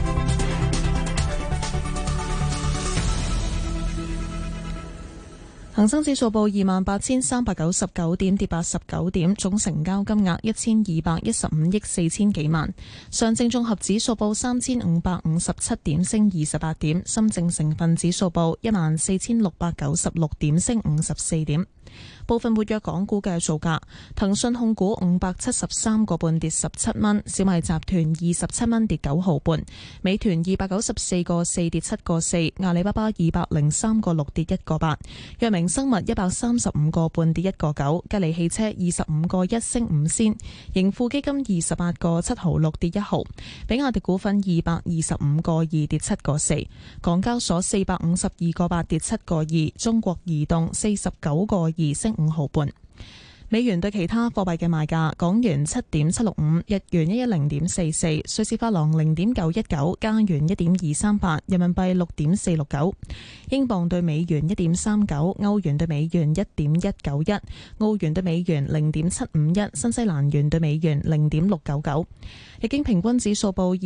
S1: 恒生指數報28,399點，跌89點，總成交金額1215億4千幾萬。上證綜合指數報3557點，升28點。深證成分指數報14,696點，升54點。部分活躍港股嘅造價：騰訊控股573個半跌17蚊，小米集團27蚊跌9毫半，美團294個4跌7個4，阿里巴巴203個6跌1個8，藥明生物135個半跌1個9，吉利汽車25個1升5仙，盈富基金28個7毫6跌1毫，比亞迪股份225個2跌7個4，港交所452個8跌7個2，中國移動49個2升5毫半。美元對其他貨幣嘅賣價：港元7.765，日元110.44，瑞士法郎0.919，加元1.238，人民幣6.469，英鎊對美元1.39，歐元對美元1.191，澳元對美元0.751，新西蘭元對美元0.699。日經平均指數報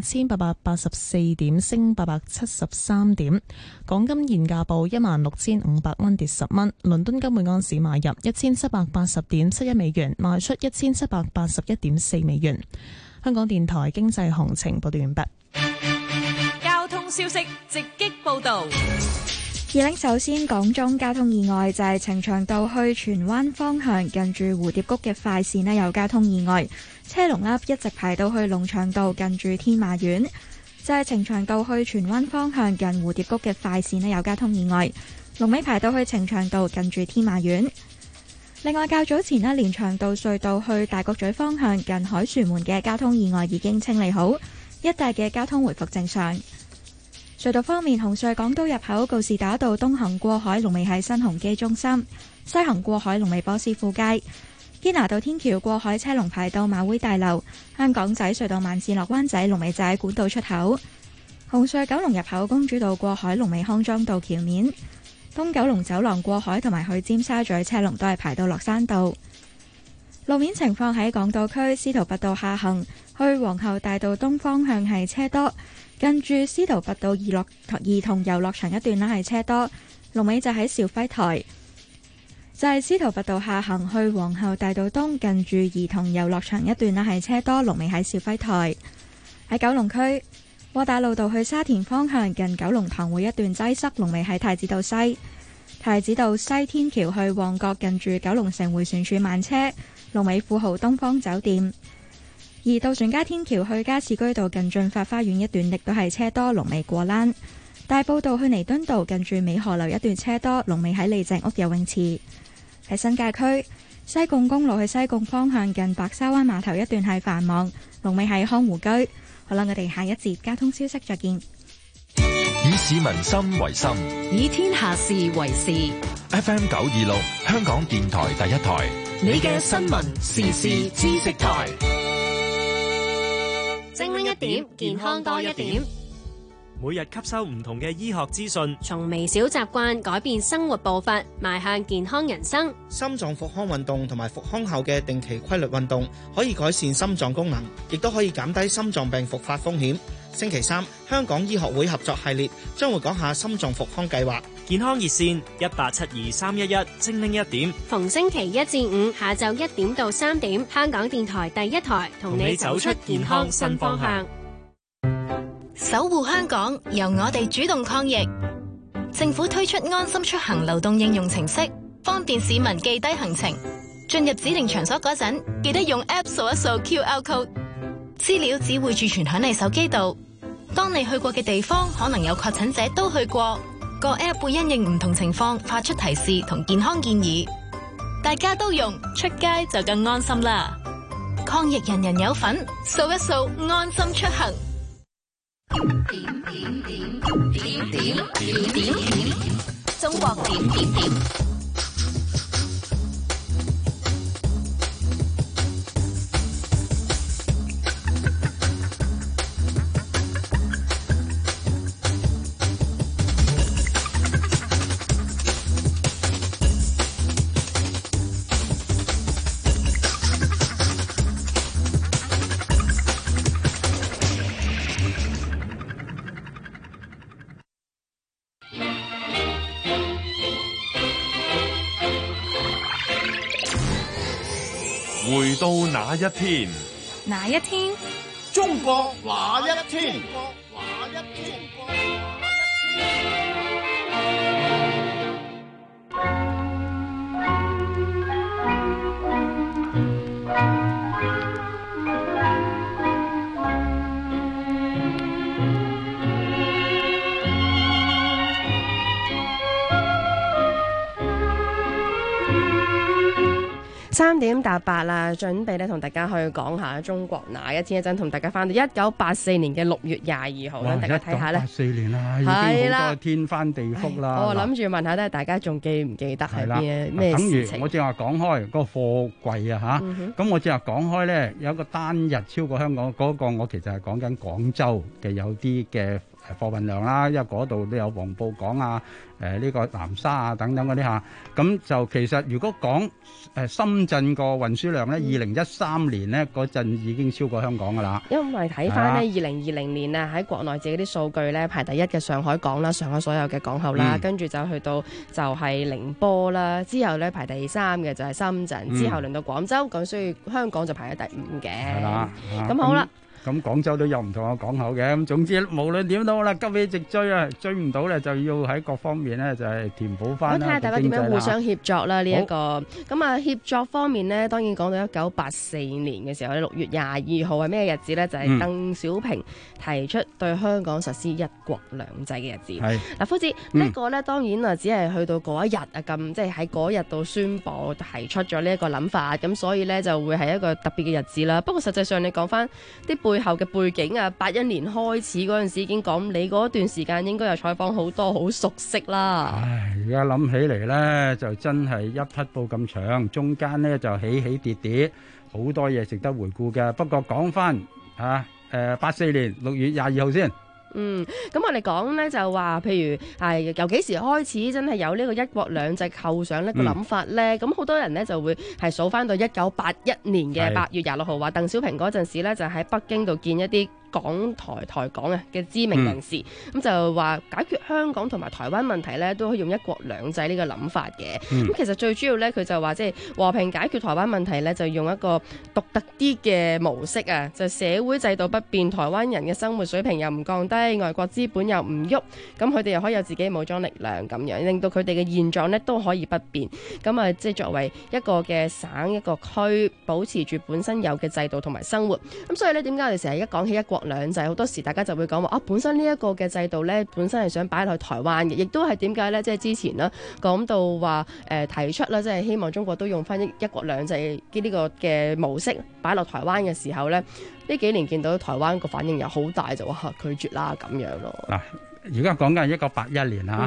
S1: 28,884點，升873點。港金現價報16,500蚊，跌10蚊。倫敦金每盎司買入1780.71美元，賣出1781.4美元。香港電台經濟行情報道完畢。
S5: 交通消息直擊報道。
S18: 首先講中交通意外，就係呈祥道去荃灣方向近住蝴蝶谷嘅快線呢有交通意外，車龍一直排到去龍翔道近住天馬苑。就係呈祥道去荃灣方向近蝴蝶谷嘅快線呢有交通意外，龍尾排到去呈祥道近住天馬苑。另外較早前呢連翔道隧道去大角咀方向近海旋門嘅交通意外已經清理好，一帶嘅交通回復正常。隧道方面，紅隧港島入口告士打道東行過海龍尾喺新鴻基中心，西行過海龍尾波斯富街。堅拿道天橋過海車龍排到馬會大樓，香港仔隧道慢線落灣仔龍尾就喺管道出口。紅隧九龍入口公主道過海龍尾康莊道橋面，東九龍走廊過海同埋去尖沙咀車龍都係排到落山道。路面情況喺港島區司徒拔道下行去皇后大道東方向係車多，近住司徒拔道兒童遊樂場一段係車多，龍尾就喺兆輝台。就係司徒拔道下行去皇后大道東近住兒童遊樂場一段係車多，龍尾喺兆輝台。喺九龍區窩打老道去沙田方向近九龍塘會一段擠塞，龍尾喺太子道西。太子道西天橋去旺角近住九龍城迴旋處慢車，龍尾富豪東方酒店。而渡船街天橋去加士居道近駿發花園一段亦都係車多，龍尾過欄。大埔道去彌敦道近住美河樓一段車多，龍尾喺利鄭屋游泳池。喺新界區西貢公路去西貢方向近白沙灣碼頭一段係繁忙，龍尾喺康湖居。好啦，我哋下一節交通消息再見。
S4: 以市民心為心，
S2: 以天下事為事。
S4: FM 926香港電台第一台，
S2: 你嘅新聞時事知識台，精靈一點，健康多一點。
S19: 每日吸收唔同嘅醫學資訊，
S10: 從微小習慣改變生活步伐，邁向健康人生。
S20: 心臟復康運動同埋復康後嘅定期規律運動，可以改善心臟功能，亦都可以減低心臟病復發風險。星期三，香港醫學會合作系列將會講下心臟復康計劃。
S19: 健康熱線1872-311，精靈一點。
S10: 逢星期一至五下晝1點到3點，香港電台第一台同你走出健康新方向。
S21: 守護香港，由我哋主動抗疫。政府推出安心出行流動應用程式，方便市民記低行程。進入指定場所嗰陣，記得用 App 掃一掃 QR code， 資料只會儲存響你手機度。當你去過嘅地方可能有確診者都去過，個 App 會因應唔同情況發出提示同健康建議。大家都用，出街就更安心啦！抗疫人人有份，掃一掃安心出行。中國點點點。
S13: 回到那一天，
S21: 哪一天？
S22: 中國那一天？
S14: 3點搭8啦，準備咧同大家去講下中國那一天。一陣同大家翻到1984年嘅6月22號啦，大家睇下咧。
S15: 1984年啦，已經好多天翻地覆啦。
S14: 我諗住問下咧，大家仲記唔記得係咩事情？
S15: 等於我正話講開嗰個貨櫃啊嚇，咁我正話講開咧，有一個單日超過香港嗰個，我其實係講緊廣州嘅有啲嘅貨運量啦，因為嗰度都有黃埔港啊、呢個南沙啊等等嗰啲嚇，咁就其實如果講深圳個運輸量咧，2013年咧嗰陣已經超過香港噶啦。
S14: 因為睇翻咧2020年啊，喺國內自己啲數據咧排第一嘅上海港啦，上海所有嘅港口啦，跟住就去到就係寧波啦，之後咧排第3嘅就係深圳，之後輪到廣州，咁所以香港就排喺第5嘅。係啦，咁好啦。
S15: 咁廣州都有唔同嘅港口嘅，咁總之無論點都好啦，急起直追啊，追唔到咧就要喺各方面咧就係填補翻啦。
S14: 睇下大家點樣互相協作啦呢一個。咁啊協作方面呢，當然講到1984年嘅時候咧，6月22號係咩日子咧？就係鄧小平提出對香港實施一國兩制嘅日子。嗱，夫子呢個咧當然啊，只係去到嗰一日啊咁，即係喺嗰日度宣佈提出咗呢一個諗法，咁所以咧就會係一個特別嘅日子啦。不過實際上你講翻啲背後嘅背景啊，81年開始嗰陣時已經講，你嗰段時間應該有採訪好多，好熟悉啦。
S15: 唉，而家諗起嚟呢，就真係一匹布咁長，中間呢就起起跌跌，好多嘢值得回顧嘅。不過講翻84年6月22號先。
S14: 咁我哋講咧就話，譬如係由幾時開始真係有呢個一國兩制構想呢個諗法咧？咁好多人呢就會係數翻到1981年嘅8月26號，話鄧小平嗰陣時咧就喺北京度見一啲港台港嘅知名人士，咁就話解決香港同埋台灣問題咧都可以用一國兩制呢個諗法嘅。咁其實最主要咧佢就話即係和平解決台灣問題咧，就用一個獨特啲嘅模式啊，就社會制度不變，台灣人嘅生活水平又唔降低，外國資本又唔喐，咁佢哋又可以有自己嘅武裝力量咁樣，令到佢哋嘅現狀咧都可以不變。咁啊，即係作為一個嘅省一個區，保持住本身有嘅制度同埋生活。咁所以咧，點解我哋成日一講起一國兩制，好多時大家就會講話本身呢一個嘅制度咧，本身係想擺落去台灣嘅，亦都係點解咧？即係之前啦講到話提出啦，即係希望中國都用翻一國兩制呢個嘅模式擺落台灣嘅時候咧，呢幾年見到台灣個反應又好大，就話拒絕啦咁樣咯。
S15: 嗱，而家講緊係1981年嚇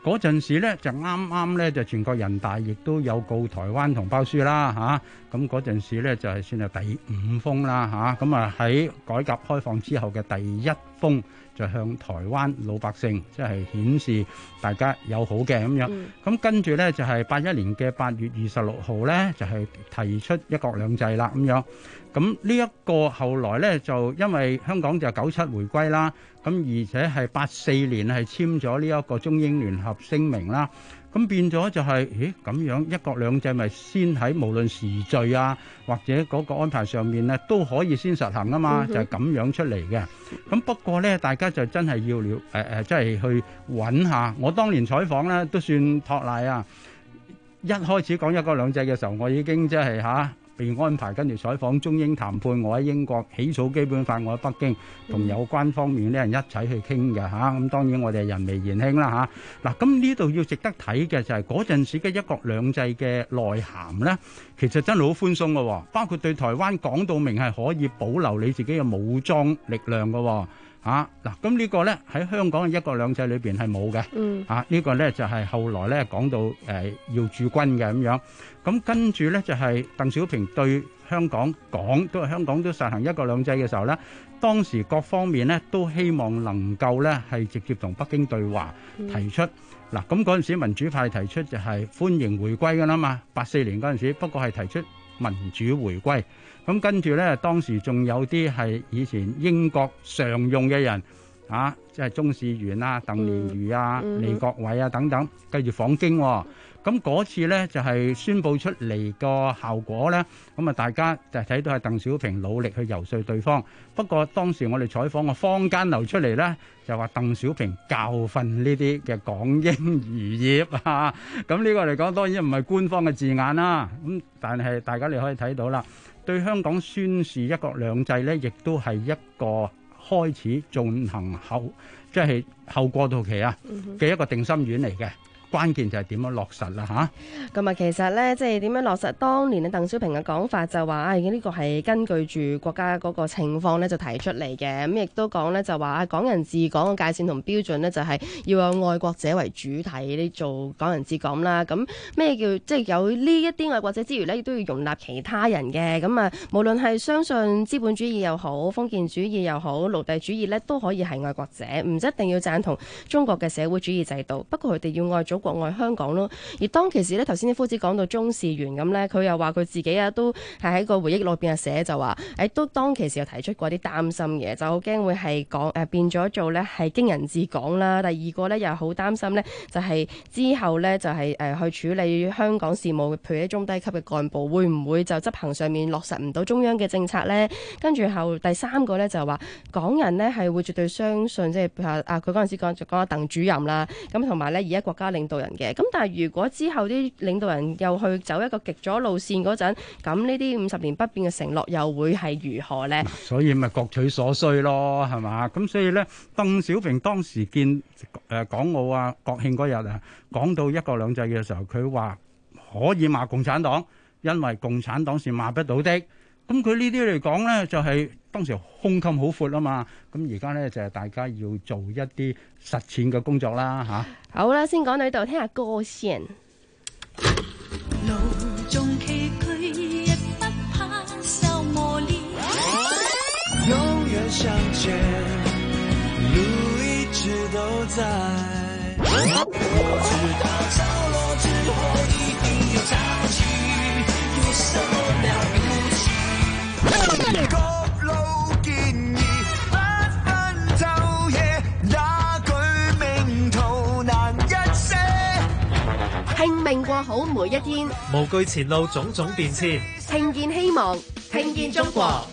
S15: 嗰陣時咧就啱啱咧就全國人大亦都有告台灣同胞書啦嚇，咁嗰陣時咧就係算係第5封啦嚇，咁啊喺改革開放之後嘅第1封就向台灣老百姓即係顯示大家友好嘅咁樣，咁跟住咧就係81年嘅8月26號咧就係提出一國兩制啦咁樣，咁呢一個後來咧就因為香港就97回歸啦，咁而且係84年係簽咗呢一個中英聯合聲明啦，咁變咗就係，咦咁樣一國兩制咪先喺無論時序啊或者嗰個安排上面咧都可以先實行啊嘛，就係咁樣出嚟嘅。咁不過咧，大家就真係要即係去揾下。我當年採訪咧都算托賴啊！一開始講一國兩制嘅時候，我已經即係被安排跟住採訪中英談判，我喺英國起草基本法，我喺北京同有關方面啲人一齊去傾嘅嚇。咁當然我哋人微言輕啦嚇。嗱，咁呢度要值得睇嘅就係嗰陣時嘅一國兩制嘅內涵咧，其實真係好寬鬆嘅，包括對台灣講到明係可以保留你自己嘅武裝力量嘅。嗱，咁呢個咧喺香港嘅一國兩制裏邊係冇嘅。呢個咧就係後來咧講到要駐軍嘅咁樣。咁跟住咧就係鄧小平對香港講，都係香港都實行一國兩制嘅時候咧，當時各方面咧都希望能夠咧係直接同北京對話，提出嗱，咁嗰陣時民主派提出就係歡迎回歸㗎啦嘛。84年嗰陣時，不過係提出民主回歸。咁跟住咧，當時仲有啲係以前英國常用嘅人即係鍾士元啊、鄧蓮如啊、利國偉啊等等，繼續訪京。咁嗰次咧就係宣佈出嚟個效果咧，咁啊大家就睇到係鄧小平努力去游說對方。不過當時我哋採訪個坊間流出嚟咧，就話鄧小平教訓呢啲嘅港英餘孽啊。咁呢個嚟講當然唔係官方嘅字眼啦。咁但係大家你可以睇到啦，對香港宣示一國兩制咧，亦都係一個開始進行後，即係後過渡期嘅一個定心丸嚟嘅。關鍵就係點樣落實啦嚇。
S14: 咁其實咧，即係點樣落實？當年嘅鄧小平嘅講法就話，呢個係根據住國家嗰個情況咧就提出嚟嘅。咁亦都講咧就話，港人治港嘅界線同標準咧就係要有愛國者為主體，你做港人治港啦。咁咩叫即係有呢一啲愛國者之餘咧，亦都要容納其他人嘅。咁啊，無論係相信資本主義又好、封建主義又好、奴隸主義咧，都可以係愛國者，唔一定要贊同中國嘅社會主義制度。不過佢哋要愛祖國、愛香港咯。而當其時咧，頭先啲夫子講到鍾士元咁咧，佢又話佢自己都係喺個回憶錄入邊寫就話，都當其時又提出過啲擔心嘅，就好驚會係講變咗做咧係經人治港啦。第二個咧又好擔心咧，就係之後咧就係去處理香港事務，譬如啲中低級嘅幹部會唔會就執行上面落實唔到中央嘅政策咧？跟住後第三個咧就話港人呢係會絕對相信，即係佢嗰陣時講阿鄧主任啦，咁同埋咧而家國家領導人嘅。咁但係如果之後啲領導人又去走一個極左路線嗰陣，咁呢啲50年不變嘅承諾又會係如何呢？
S15: 所以咪各取所需咯，係嘛？咁所以咧，鄧小平當時見港澳國慶嗰日講到一國兩制嘅時候，佢話可以罵共產黨，因為共產黨是罵不倒的。咁佢呢啲嚟講咧，就係當時胸襟好闊啊嘛。咁而家咧就係大家要做一啲實踐嘅工作啦嚇。
S14: 好啦，先講到呢度，聽下歌先。
S3: 路縱崎嶇，亦不怕受磨練。永遠向前，路一直都在。我知道潮落之後一定有潮起，有什麼了不起？各路建議不分晝夜，也舉明途難一些。
S14: 拼命過好每一天，
S19: 無懼前路種種變遷，
S14: 聽見希望，聽見中國。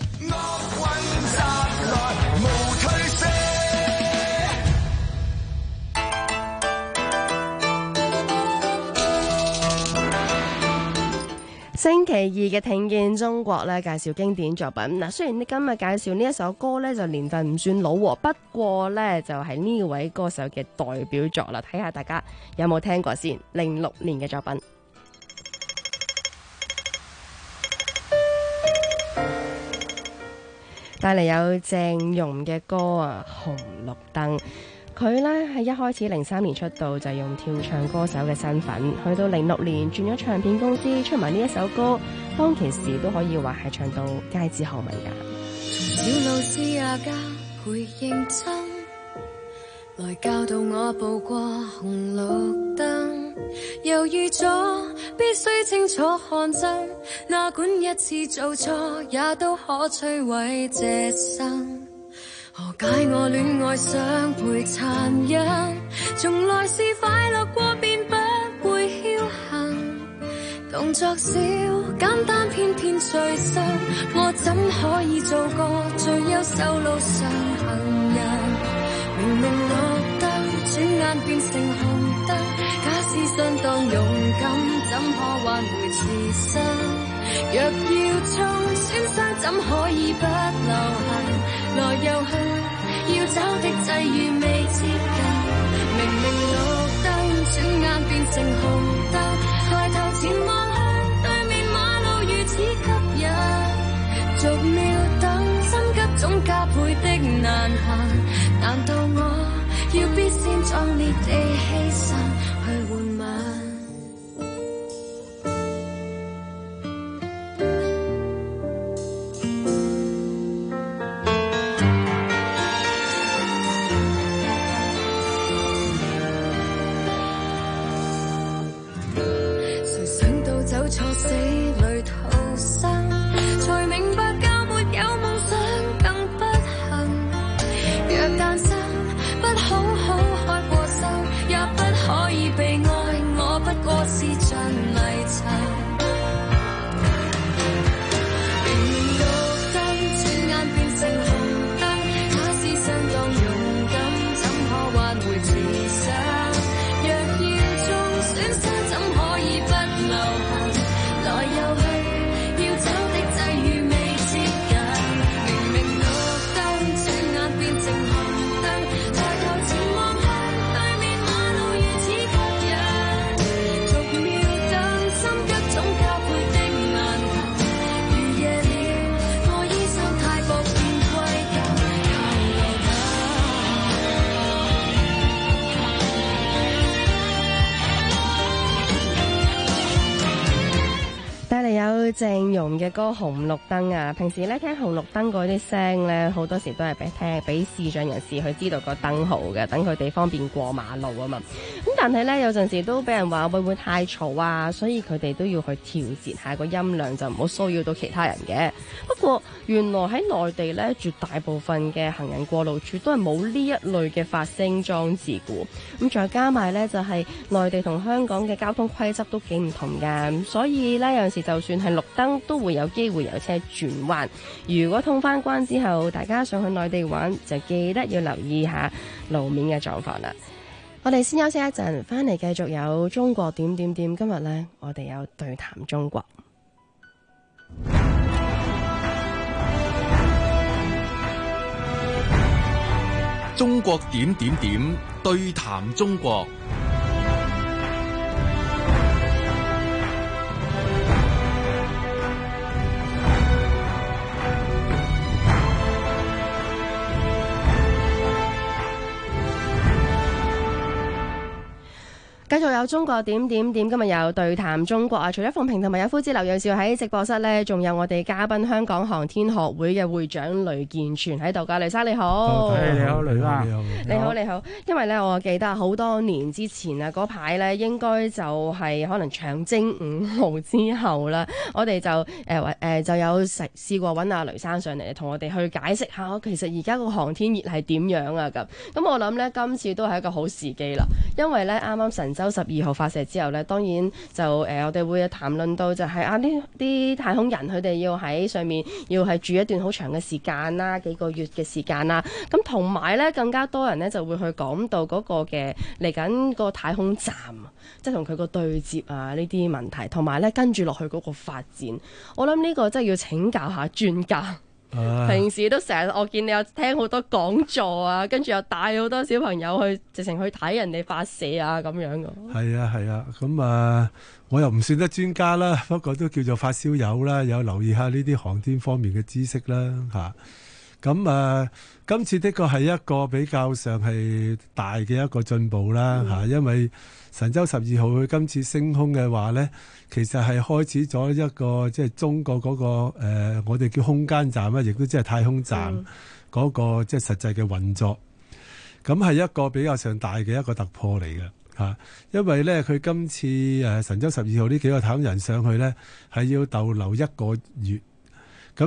S14: 星期二嘅聽見中國咧，介紹經典作品。嗱，雖然你今日介紹呢一首歌咧，就年份唔算老喎，不過咧就係呢位歌手嘅代表作啦。睇下大家有冇聽過先。06年嘅作品，帶嚟有鄭融嘅歌啊，《紅綠燈》。 佢呢係一開始03年出道就用跳唱歌手嘅身份，去到06年轉咗唱片公司出埋呢一首歌，當其時都可以話係唱到街知巷聞㗎。
S3: 小老師也加倍認真，來教導我步過紅綠燈，猶豫咗必須清楚看真，哪管一次做錯也都可摧毀這生。何解我戀愛相配殘忍，從來是快樂過便不會僥倖，動作小簡單偏偏最深，我怎可以做個最優秀路上行人？明明綠燈轉眼變成紅燈，假使相當勇敢，怎可挽回自身？若要衝損傷，怎可以不留痕？來又去，要找的際遇未接近。明明綠燈轉眼變成紅燈，抬頭前望向對面馬路如此吸引。逐秒等，心急總加倍的難行。難道我要必先壯烈地犧牲去換吻？錯死裏逃生，才明白較沒有夢想更不幸。若誕生不好好開過心，也不可以被愛，我不過是像泥塵。明明綠燈轉眼變成紅燈，假使相當勇敢，怎可挽回自身？若要中損傷，怎可以不留痕？來又去，要走的際遇未接近。明明綠燈轉眼變成紅燈，抬頭前望向對面馬路如此吸引。逐秒等，心急總加倍的難行。如夜了，我衣衫太薄便歸家，靠路燈。
S14: 帶嚟有鄭融嘅歌《紅綠燈》啊！平時咧聽紅綠燈嗰啲聲咧，好多時都係俾視障人士去知道個燈號嘅，等佢哋方便過馬路啊嘛。咁但係咧有陣時都俾人話會唔會太嘈啊，所以佢哋都要去調節下個音量，就唔好騷擾到其他人嘅。不過原來喺內地咧，絕大部分嘅行人過路處都係冇呢一類嘅發聲裝置嘅。咁再加埋咧就係內地同香港嘅交通規則都幾唔同㗎，所以咧有陣時就算係綠燈都會有機會有車轉彎。如果通返關之後，大家想去內地玩，就記得要留意下路面嘅狀況啦。我哋先休息一陣，翻嚟繼續有中國點點點。今日呢，我哋有對談中國。
S6: 中國點點點，對談中國。
S14: 繼續有中國點點點，今日有對談中國啊！除咗鳳萍同埋有夫子劉銳紹喺直播室呢，仲有我哋嘉賓香港航天學會嘅會長雷健全喺度噶。雷生你好，
S15: 你好，雷生，
S14: 你好。因為呢，我記得好多年之前啊，嗰排呢應該就係可能長征5號之後啦，我哋就就有試過揾阿雷生上嚟同我哋去解釋下，其實而家個航天熱係點樣啊咁。咁我諗呢，今次都係一個好時機啦，因為呢啱啱神舟12號發射之後呢，當然就我哋會談論到就係呢啲太空人佢哋要喺上面要係住一段好長嘅時間啦，幾個月嘅時間啦。咁同埋呢，更加多人呢就會去講到嗰個嘅嚟緊個太空站，即係同佢個對接啊呢啲問題，同埋呢跟住落去嗰個發展。我諗呢個真係要請教下專家。平時都成日我見你有聽好多講座啊，跟住又帶好多小朋友去直情去睇人哋發射啊咁樣嘅。
S7: 係啊，咁我又唔算得專家啦，不過都叫做發燒友啦，有留意下呢啲航天方面嘅知識啦嚇。 咁今次的確係一個比較上係大嘅一個進步啦嚇，因為神舟12號佢今次升空嘅話咧，其實係開始咗一個即係中國嗰個我哋叫空間站啦，亦都即係太空站嗰個即係實際嘅運作。咁係一個比較上大嘅一個突破嚟嘅嚇，因為咧佢今次神舟12號呢幾個太空人上去咧係要逗留1個月。咁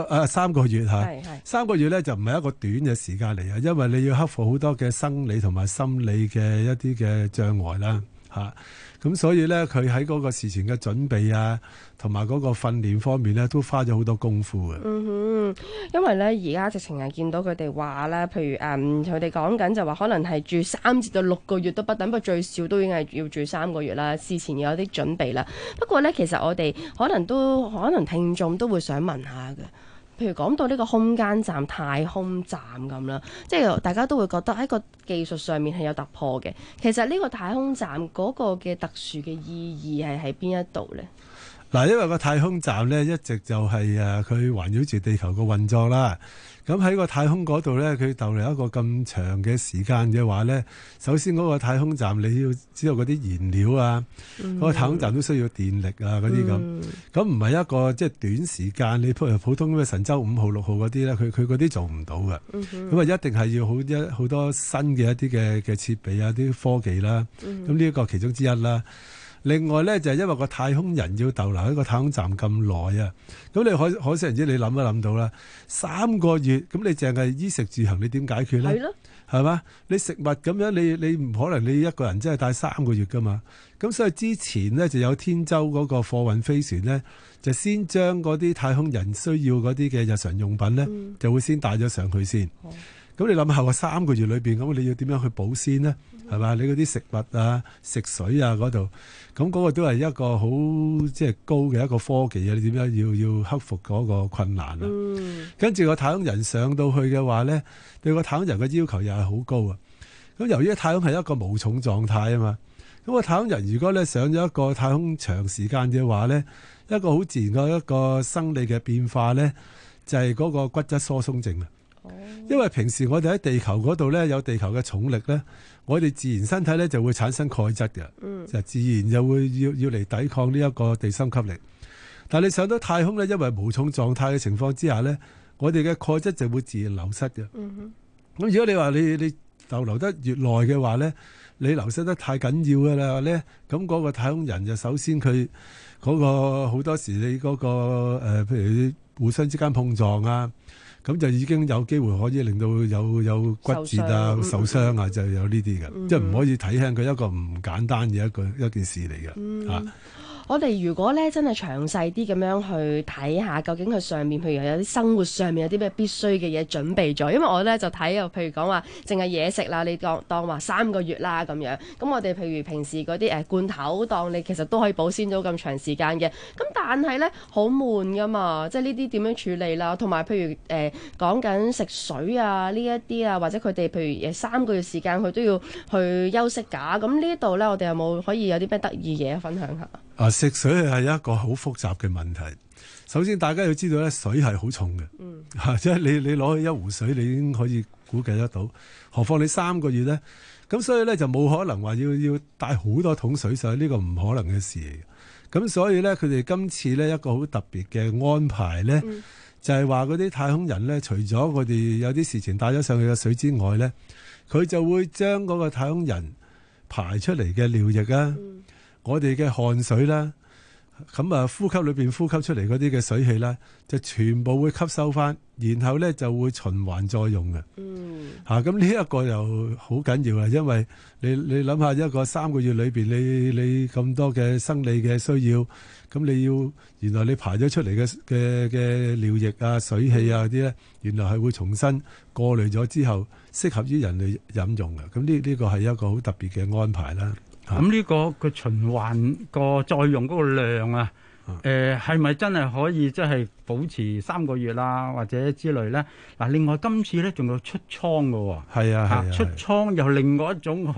S7: 3個月嚇，3個月咧就唔係一個短嘅時間嚟啊，因為你要克服好多嘅生理同埋心理嘅一啲嘅障礙啦嚇。咁所以咧佢喺嗰個事前嘅準備啊，同埋嗰個訓練方面咧，都花咗好多功夫嘅。
S14: 因為咧而家直情係見到佢哋話咧，譬如佢哋講緊就話可能係住3至到6個月都不等，不過最少都已經係要住3個月啦。事前要有啲準備啦。不過咧，其實我哋可能聽眾都會想問下嘅。譬如講到呢個空間站、太空站咁啦，即係大家都會覺得喺個技術上面係有突破嘅。其實呢個太空站嗰個嘅特殊嘅意義係喺邊一度呢？
S7: 嗱，因為個太空站咧一直就係佢環繞住地球個運作啦。咁喺個太空嗰度咧，佢逗留一個咁長嘅時間嘅話咧，首先嗰個太空站你要知道嗰啲燃料啊，嗰個太空站都需要電力啊嗰啲咁。咁唔係一個即係短時間，你普通嘅神舟5號、6號嗰啲咧，佢嗰啲做唔到嘅。咁啊一定係要好多新嘅一啲嘅設備啊，啲科技啦。咁呢一個其中之一啦。另外咧就係因為個太空人要逗留喺個太空站咁耐啊，咁你可想而知，你諗一諗到啦，3個月，咁你淨係衣食住行，你點解決咧？係咯，係嘛？你食物咁樣，你唔可能你一個人真係帶3個月噶嘛？咁所以之前呢，就有天舟嗰個貨運飛船咧，就先將嗰啲太空人需要嗰啲嘅日常用品咧，就會先帶咗上去先。咁你諗下個3個月裏邊，咁你要點樣去保鮮呢？係嘛？你嗰啲食物啊、食水啊嗰度，咁嗰個都係一個好即係高嘅一個科技啊！你點樣要克服嗰個困難啊？跟住個太空人上到去嘅話咧，對個太空人嘅要求又係好高啊！咁由於太空係一個無重狀態啊嘛，咁個太空人如果咧上咗一個太空長時間嘅話咧，一個好自然嘅一個生理嘅變化咧，就係嗰個骨質疏鬆症啊！因為平時我哋喺地球嗰度咧，有地球嘅重力咧，我哋自然身體咧就會產生鈣質嘅，就自然就會要嚟抵抗呢一個地心吸力。但係你上到太空咧，因為無重狀態嘅情況之下咧，我哋嘅鈣質就會自然流失嘅。咁如果你話你逗留得越耐嘅話咧，你流失得太緊要㗎啦咧，咁嗰個太空人就首先佢嗰個好多時你嗰個譬如互相之間碰撞啊。咁就已經有機會可以令到有骨折啊、受傷啊，就有呢啲嘅，即係唔可以睇輕佢一個唔簡單嘅一件事嚟嘅嚇。
S14: 我哋如果咧真係詳細啲咁樣去睇下，究竟佢上面譬如有啲生活上面有啲咩必須嘅嘢準備咗？因為我咧就睇啊，譬如講話淨係嘢食啦，你當話3個月啦咁樣。咁我哋譬如平時嗰啲罐頭，當你其實都可以保鮮到咁長時間嘅。咁但係咧好悶噶嘛，即係呢啲點樣處理啦？同埋譬如講緊食水啊呢一啲啊，或者佢哋譬如3個月時間佢都要去休息㗎。咁呢度咧，我哋有冇可以有啲咩得意嘢分享下？
S7: 食水係一個好複雜嘅問題。首先，大家要知道咧，水係好重嘅，即係你攞去一壺水，你已經可以估計得到。何況你3個月咧，咁所以咧就冇可能話要帶好多桶水上去，呢個唔可能嘅事嚟嘅。咁所以咧，佢哋今次咧一個好特別嘅安排咧，就係話嗰啲太空人咧，除咗佢哋有啲事情帶咗上去嘅水之外咧，佢就會將嗰個太空人排出嚟嘅尿液啊，我哋嘅汗水啦，咁啊呼吸裏邊呼吸出嚟嗰啲嘅水氣啦，就全部會吸收翻，然後咧就會循環再用嘅。咁呢一個又好緊要啊，因為你諗下一個3個月裏邊，你咁多嘅生理嘅需要，咁你要原來你排咗出嚟嘅尿液啊、水氣啊嗰啲咧，原來係會重新過濾咗之後，適合於人類飲用嘅。咁呢個係一個好特別嘅安排啦。
S15: 咁呢個佢循環個再用嗰個量啊，係咪真係可以即係保持3個月啦，或者之類咧？嗱，另外今次咧仲有出艙㗎喎，係啊，出艙又另外一種好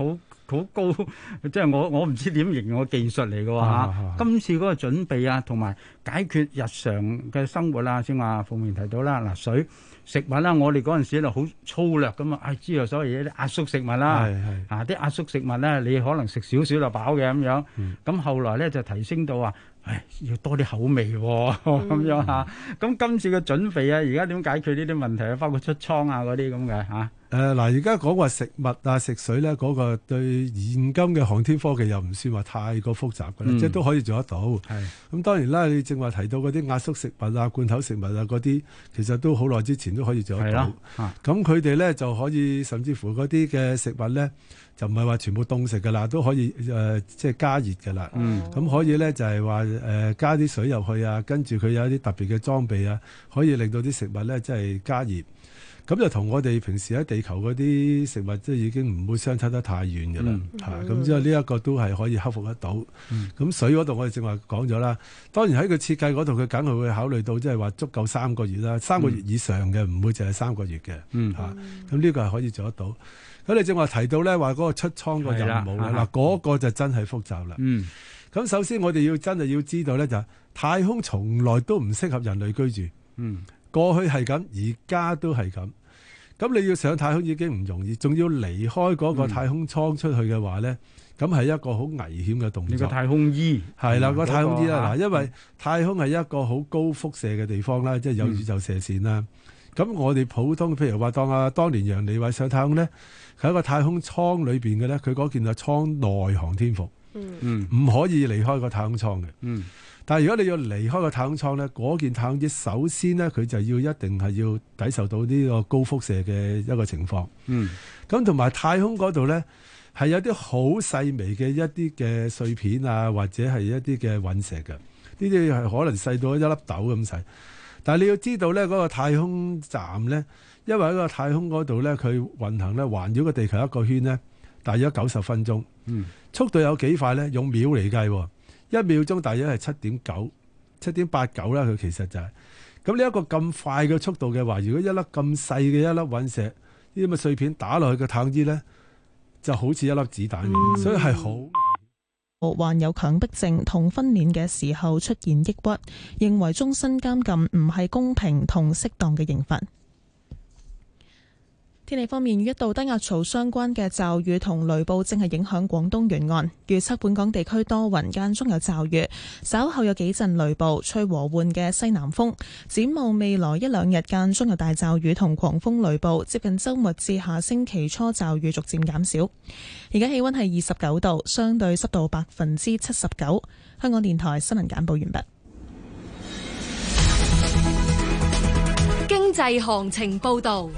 S15: 好高，即係我唔知點形容個技術嚟嘅喎。今次嗰個準備啊，同埋解決日常嘅生活啦，先話鳳鳴提到啦，嗱水食物啦，我哋嗰陣時就好粗略咁啊，知道所謂啲壓縮食物啦，啲壓縮食物咧，你可能食少少就飽嘅咁樣。咁後來咧就提升到話，要多啲口味喎，咁樣嚇。咁今次嘅準備啊，而家點解決呢啲問題啊？包括出倉啊嗰啲咁嘅嚇。
S7: 嗱，而家講話食物啊、食水咧，嗰個對現今嘅航天科技又唔算話太過複雜嘅啦，即係都可以做得到。咁當然啦，你正話提到嗰啲壓縮食物啊、罐頭食物啊嗰啲，其實都好耐之前都可以做得到。咁佢哋咧就可以，甚至乎嗰啲嘅食物咧，就唔係話全部凍食㗎啦，都可以即係加熱㗎啦。咁可以咧就係話加啲水入去啊，跟住佢有一啲特別嘅裝備啊，可以令到啲食物咧即係加熱。咁就同我哋平時喺地球嗰啲食物即係已經唔會相差得太遠嘅啦。咁之後呢一個都係可以克服得到。咁水嗰度我哋正話講咗啦，當然喺佢設計嗰度佢梗係會考慮到即係話足夠3個月啦，3個月以上嘅唔會淨係3個月嘅。咁呢個係可以做得到。咁你正話提到咧話嗰個出艙個任務咧，嗱嗰個就真係複雜啦。咁首先我哋真係要知道咧，就太空從來都唔適合人類居住。過去係咁，而家都係咁。咁你要上太空已經唔容易，仲要離開嗰個太空艙出去嘅話咧，咁係一個好危險嘅動作。
S15: 你個太空衣
S7: 係啦，個太空衣啦，嗱，因為太空係一個好高輻射嘅地方啦，即係有宇宙射線啦。咁我哋普通譬如話當年楊利偉上太空咧，佢喺個太空艙裏邊嘅咧，佢嗰件係艙內航天服，唔可以離開個太空艙嘅。但係如果你要離開個太空艙咧，嗰件太空衣首先咧佢就一定係要抵受到呢個高輻射嘅一個情況。咁同埋太空嗰度咧係有啲好細微嘅一啲嘅碎片啊，或者係一啲嘅隕石嘅，呢啲係可能細到一粒豆咁細。但係你要知道咧，嗰個太空站咧，因為喺個太空嗰度咧，佢運行咧環繞個地球一個圈咧，大約90分鐘。速度有幾快咧？用秒嚟計喎。1秒鐘大約係7.89啦，佢其實就係咁。呢一個咁快嘅速度嘅話，如果一粒咁細嘅一粒隕石，呢啲咁嘅碎片打落去個太空衣咧，就好似一粒子彈咁，所以係好。
S1: 患有強迫症同分娩嘅時候出現抑鬱，認為終身監禁唔係公平同適當嘅刑罰。天氣方面，與一道低壓槽相關嘅驟雨同雷暴正係影響廣東沿岸，預測本港地區多雲，間中有驟雨，稍後有幾陣雷暴，吹和緩嘅西南風。展望未來1-2日間中有大驟雨同狂風雷暴，接近週末至下星期初驟雨逐漸減少。而家氣溫係29度，相對濕度79%。香港電台新聞簡報完畢。
S5: 經濟行情報導。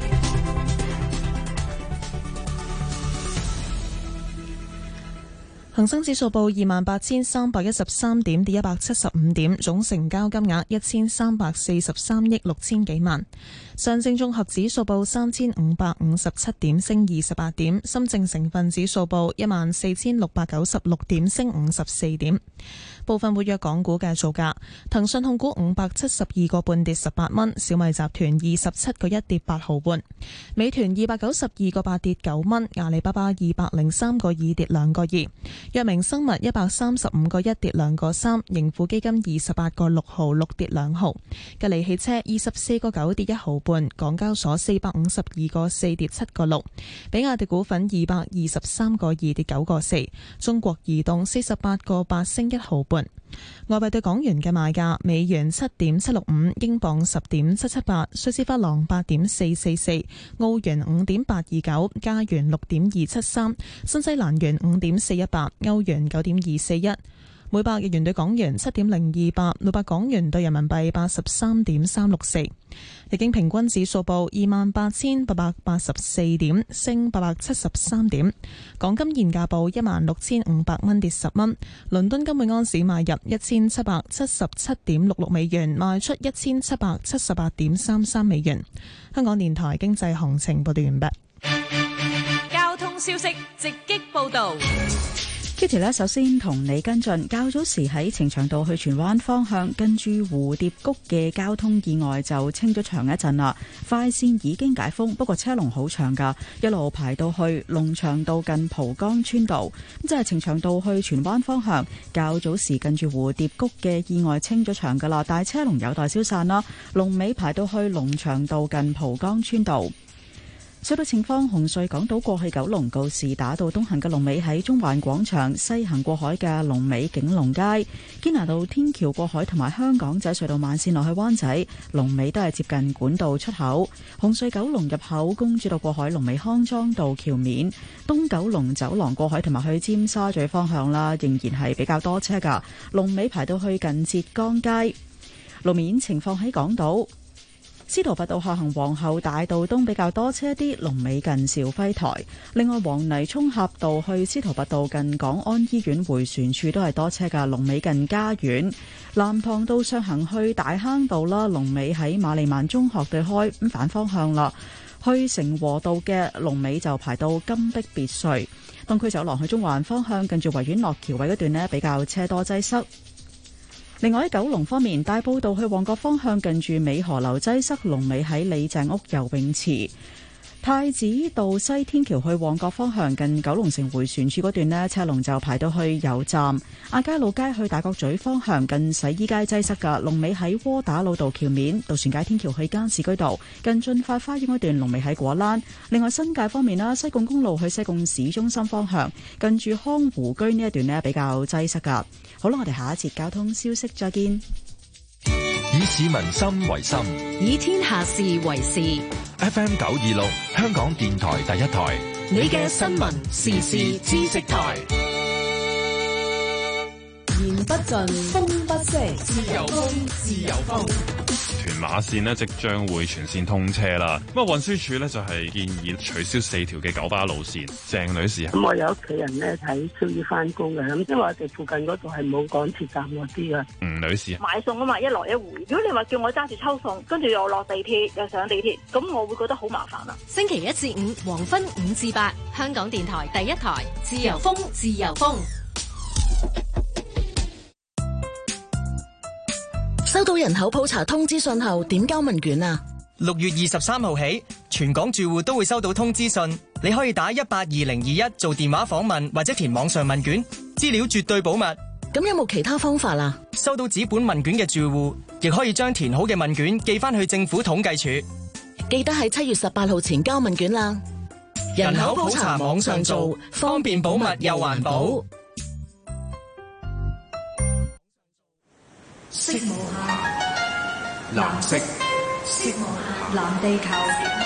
S1: 恒生指數報28,313點，跌175點，總成交金額1343億6千幾萬。上證綜合指數報3557點，升28點。深證成分指數報14,696點，升54點。部分活躍港股嘅造價：騰訊控股572個半跌18蚊，小米集團27個1跌8毫半，美團292個8跌9蚊，阿里巴巴203個2跌2個2，藥明生物135個1跌2個3，盈富基金28個6毫6跌2毫，吉利汽車24個9跌1毫半，港交所452個4跌7個6，比亞迪股份223個2跌9個4，中國移動48個8升1毫半。外幣對港元嘅賣價：美元7.765，英鎊10.778，瑞士法郎8.444，澳元5.829，加元6.273，新西蘭元5.418，歐元9.241。每百日元對港元7.028，每百港元對人民幣83.364。日經平均指數報28,884點，升873點。港金現價報16,500蚊，跌10蚊。倫敦金每安士買入1777.66美元，賣出1778.33美元。香港電台經濟行情報道完畢。
S5: 交通消息直擊報道。
S8: Kitty 呢，首先同你跟進，較早時喺呈祥道去荃灣方向，跟住蝴蝶谷嘅交通意外就清咗場一陣啦，快線已經解封，不過車龍好長㗎，一路排到去龍翔道近蒲崗村道，即係呈祥道去荃灣方向，較早時跟住蝴蝶谷嘅意外清咗場㗎啦，但係車龍有待消散啦，龍尾排到去龍翔道近蒲崗村道。隧道情況，紅隧港島過去九龍告士打道東行嘅龍尾喺中環廣場，西行過海嘅龍尾景隆街，堅拿道天橋過海同埋香港仔隧道慢線落去灣仔龍尾都係接近管道出口。紅隧九龍入口公主道過海龍尾康莊道橋面，東九龍走廊過海同埋去尖沙咀方向啦，仍然係比較多車噶，龍尾排到去近浙江街。路面情況喺港島司徒拔道下行皇后大道東比較多車啲，龍尾近肇輝台。另外黃泥涌峽道去司徒拔道近港安醫院迴旋處都係多車㗎，龍尾近家苑。藍塘道上行去大坑道啦，龍尾喺瑪麗曼中學對開，咁反方向啦。去成和道嘅龍尾就排到金碧別墅。東區走廊去中環方向，近住維園落橋位嗰段呢比較車多擠塞。另外喺九龍方面，大埔道去旺角方向近住美河樓擠塞，龍尾喺李鄭屋游泳池。太子道西天橋去旺角方向近九龍城迴旋處嗰段呢，車龍就排到去油站。亞皆老街去大角咀方向近洗衣街擠塞㗎，龍尾喺窩打老道橋面。渡船街天橋去加士居道近駿發花園嗰段龍尾喺果欄。另外新界方面啦，西貢公路去西貢市中心方向近住康湖居呢一段呢比較擠塞㗎。好啦，我哋下一節交通消息再見。
S4: 以市民心為心，
S2: 以天下事為事。
S4: FM 926，香港電台第一台，
S2: 你嘅新聞時事知識台。
S9: 言不盡，風不息，自由風，自由風。
S23: 屯馬線呢即將會全線通車啦。咁啊，運輸署呢就係建議取消4條嘅九巴路線。鄭女士，
S24: 咁我有屋企人呢喺需要翻工嘅，咁因為我哋附近嗰度係冇港鐵站嗰啲啊。
S23: 吳女士，
S25: 買餸啊嘛，一來一回。如果你話叫我揸住抽餸，跟住又落地鐵，又上地鐵，咁我會覺得好麻煩啦。
S2: 星期一至五黃昏5至8，香港電台第一台，自由風，自由風。
S26: 收到人口普查通知信後，點交問卷啊？6月23號起，全港住戶都會收到通知信，你可以打182021做電話訪問或者填網上問卷，資料絕對保密。咁有冇其他方法啊？收到紙本問卷嘅住戶，亦可以將填好嘅問卷寄翻去政府統計處。記得喺7月18號前交問卷啦。人口普查網上做，方便保密又環保。
S3: 色無限，藍色。色無限，藍地球。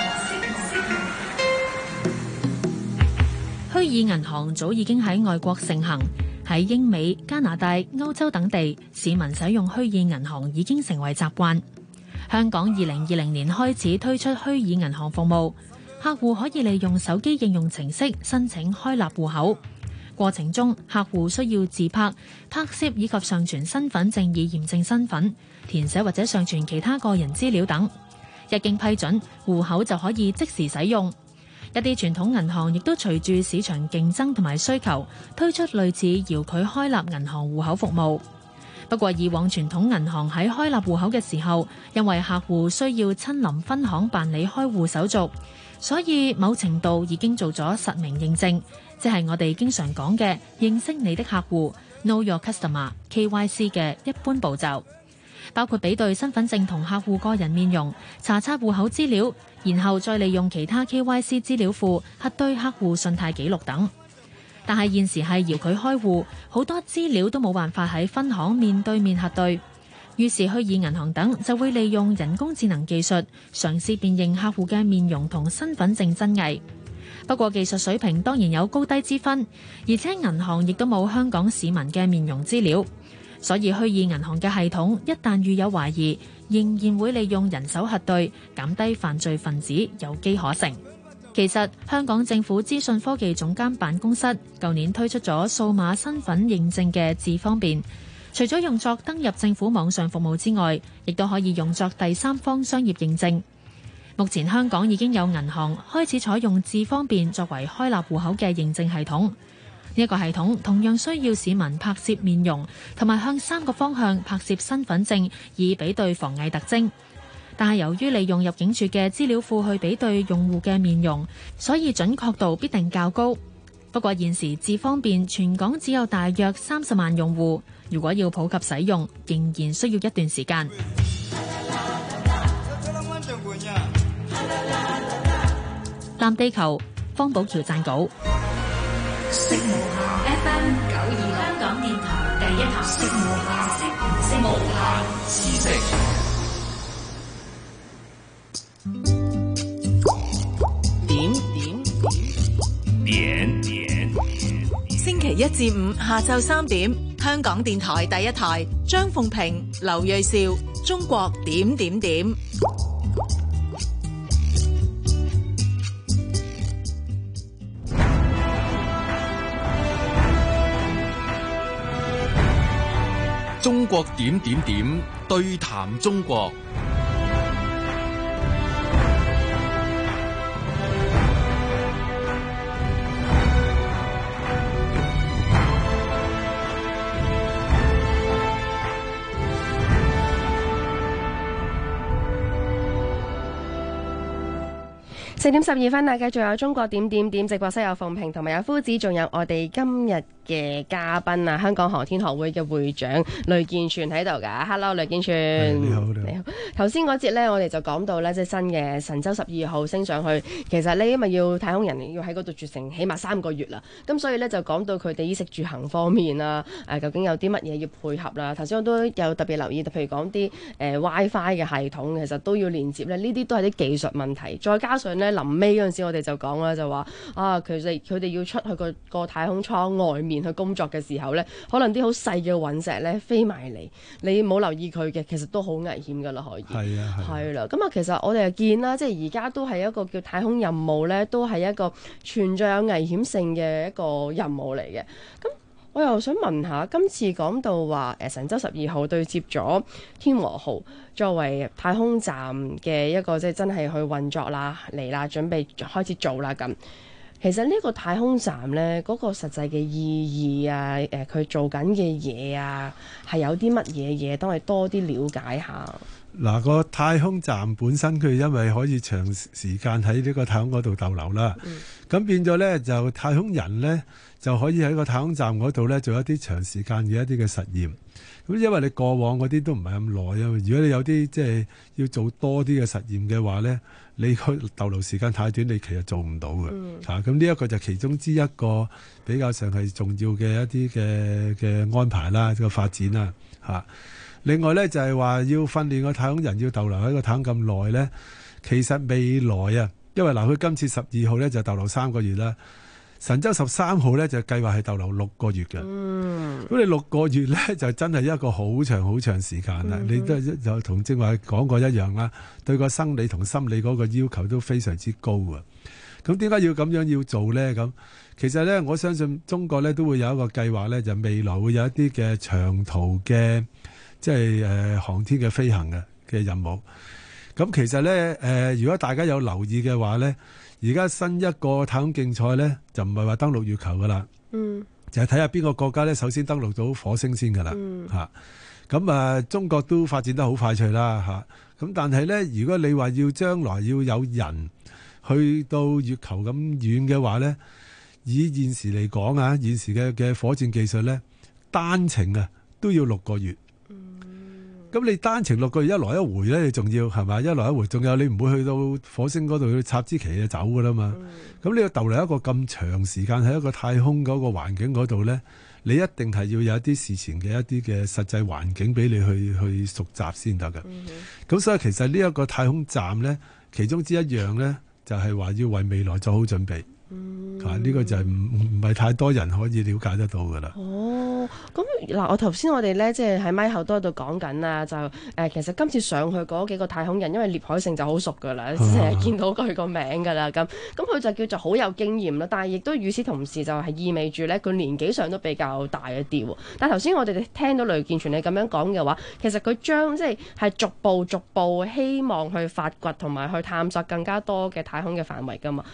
S1: 虛擬銀行早已經喺外國盛行，喺英美、加拿大、歐洲等地，市民使用虛擬銀行已經成為習慣。香港2020年開始推出虛擬銀行服務，客戶可以利用手機應用程式申請開立戶口。過程中，客戶需要自拍、拍攝以及上傳身份證以驗證身份，填寫或者上傳其他個人資料等。一經批准，戶口就可以即時使用。一啲傳統銀行亦都隨住市場競爭同埋需求，推出類似遙距開立銀行戶口服務。不過以往傳統銀行喺開立戶口嘅時候，因為客戶需要親臨分行辦理開戶手續，所以某程度已經做咗實名認證，即係我哋經常講嘅認識你的客戶 Know Your Customer KYC 嘅一般步驟，包括比對身份證同客戶個人面容，查冊戶口資料，然後再利用其他 KYC 資料庫核對客戶信貸記錄等。但係現時係遙距開戶，好多資料都冇辦法喺分行面對面核對，於是虛擬銀行等就會利用人工智能技術，嘗試辨認客戶嘅面容同身份證真偽。不過技術水平當然有高低之分，而且銀行亦都冇香港市民嘅面容資料，所以虛擬銀行嘅系統一旦遇有懷疑，仍然會利用人手核對，減低犯罪分子有機可乘。其實香港政府資訊科技總監辦公室舊年推出咗數碼身份認證嘅智方便，除咗用作登入政府網上服務之外，亦都可以用作第三方商業認證。目前香港已經有銀行開始採用智方便作為開立戶口嘅認證系統，
S11: 呢一個系統同樣需要市民拍攝面容，同埋向3個方向拍攝身份證，以比對防偽特徵。但係由於利用入境處嘅資料庫去比對用戶嘅面容，所以準確度必定較高。不過現時智方便全港只有大約30萬用戶，如果要普及使用，仍然需要一段時間。藍地球，方寶橋撰稿。
S2: FM 92香港電台第一台，無限知識。
S5: 點。星期一至五下晝3點，香港電台第一台，張鳳平、劉銳紹，中國點點點。
S6: 中國點點點，對談中國。
S14: 4點12分啊！繼續有中國點點點直播室，有鳳平同埋有夫子，仲有我哋今日嘅嘉賓啊，香港航天學會嘅會長雷健全喺度噶。Hello， 雷健全，
S7: 你好。
S14: 頭先嗰節呢，我哋就講到呢，即係新嘅神舟12號升上去，其實呢，因為要太空人要喺嗰度住成起碼3個月啦，咁所以呢，就講到佢哋衣食住行方面啦，究竟有啲乜嘢要配合啦？頭先我都有特別留意，譬如講啲WiFi 嘅系統，其實都要連接咧，呢啲都係啲技術問題，再加上呢。臨尾嗰陣時，我哋就講啦，就話其實佢哋要出去個太空艙外面去工作嘅時候呢，可能啲好細嘅隕石呢飛埋嚟，你冇留意佢嘅，其實都好危險㗎啦，可以。係啦，咁其實我哋就見啦，即係而家都係一個叫太空任務呢，都係一個存在有危險性嘅一個任務嚟嘅。咁我又想問下，今次講到話神舟12號對接咗天和號作為太空站嘅一個即係真係去運作啦，嚟啦，準備開始做啦咁。其實呢個太空站呢，嗰個實際嘅意義啊，佢做緊嘅嘢啊，係有啲乜嘢嘢，都係多啲了解下。
S7: 嗱，個太空站本身佢因為可以長時間喺呢個太空嗰度逗留啦，咁變咗呢，就太空人呢，就可以喺個太空站嗰度呢做一啲長時間嘅一啲嘅實驗。咁因為你過往嗰啲都唔係咁耐啊，如果你有啲即係要做多啲嘅實驗嘅話呢，你個逗留時間太短，你其實做唔到嘅。咁呢一個就其中之一個比較上係重要嘅一啲嘅安排啦，個發展啦嚇。另外呢，就係話要訓練個太空人要逗留喺個太空咁耐呢，其實未來啊，因為佢今次12號呢就逗留3個月啦，神舟13號呢就計劃係逗留6個月嘅。咁你6個月呢，就真係一個好長好長時間啦。你都就同正話講過一樣啦，對個生理同心理嗰個要求都非常之高啊。咁點解要咁樣要做呢？咁其實呢，我相信中國呢都會有一個計劃呢，就未來會有一啲嘅長途嘅即係航天嘅飛行嘅任務。咁其實呢，如果大家有留意嘅話呢，而家新一個太空競賽呢，就唔係話登陸月球噶啦，就係睇下邊個國家呢首先登陸到火星先噶啦嚇。咁中國都發展得好快脆啦嚇。咁但係呢，如果你話要將來要有人去到月球咁遠嘅話呢，以現時嚟講啊，現時嘅火箭技術呢，單程都要6個月。咁你單程6個月一來一回呢，你仲要係咪？一來一回，仲有你唔會去到火星嗰度去插支旗就走噶啦嘛。咁你要逗留一個咁長時間喺一個太空嗰個環境嗰度呢，你一定係要有一啲事前嘅一啲嘅實際環境俾你去熟習先得㗎。咁所以其實呢一個太空站呢，其中之一樣呢，就係話要為未來做好準備。呢個就係唔係太多人可以了解得到噶啦。
S14: 咁嗱，我頭先我哋咧即係喺咪後多度講緊啦，就其實今次上去嗰幾個太空人，因為聶海勝就好熟噶啦，成日見到佢個名噶啦，咁佢就叫做好有經驗啦。但係亦都與此同時就係意味住咧，佢年紀上都比較大一啲。但係頭先我哋聽到雷健全你咁樣講嘅話，其實佢將即係逐步希望去發掘同埋去探索更加多嘅太空嘅範圍噶嘛。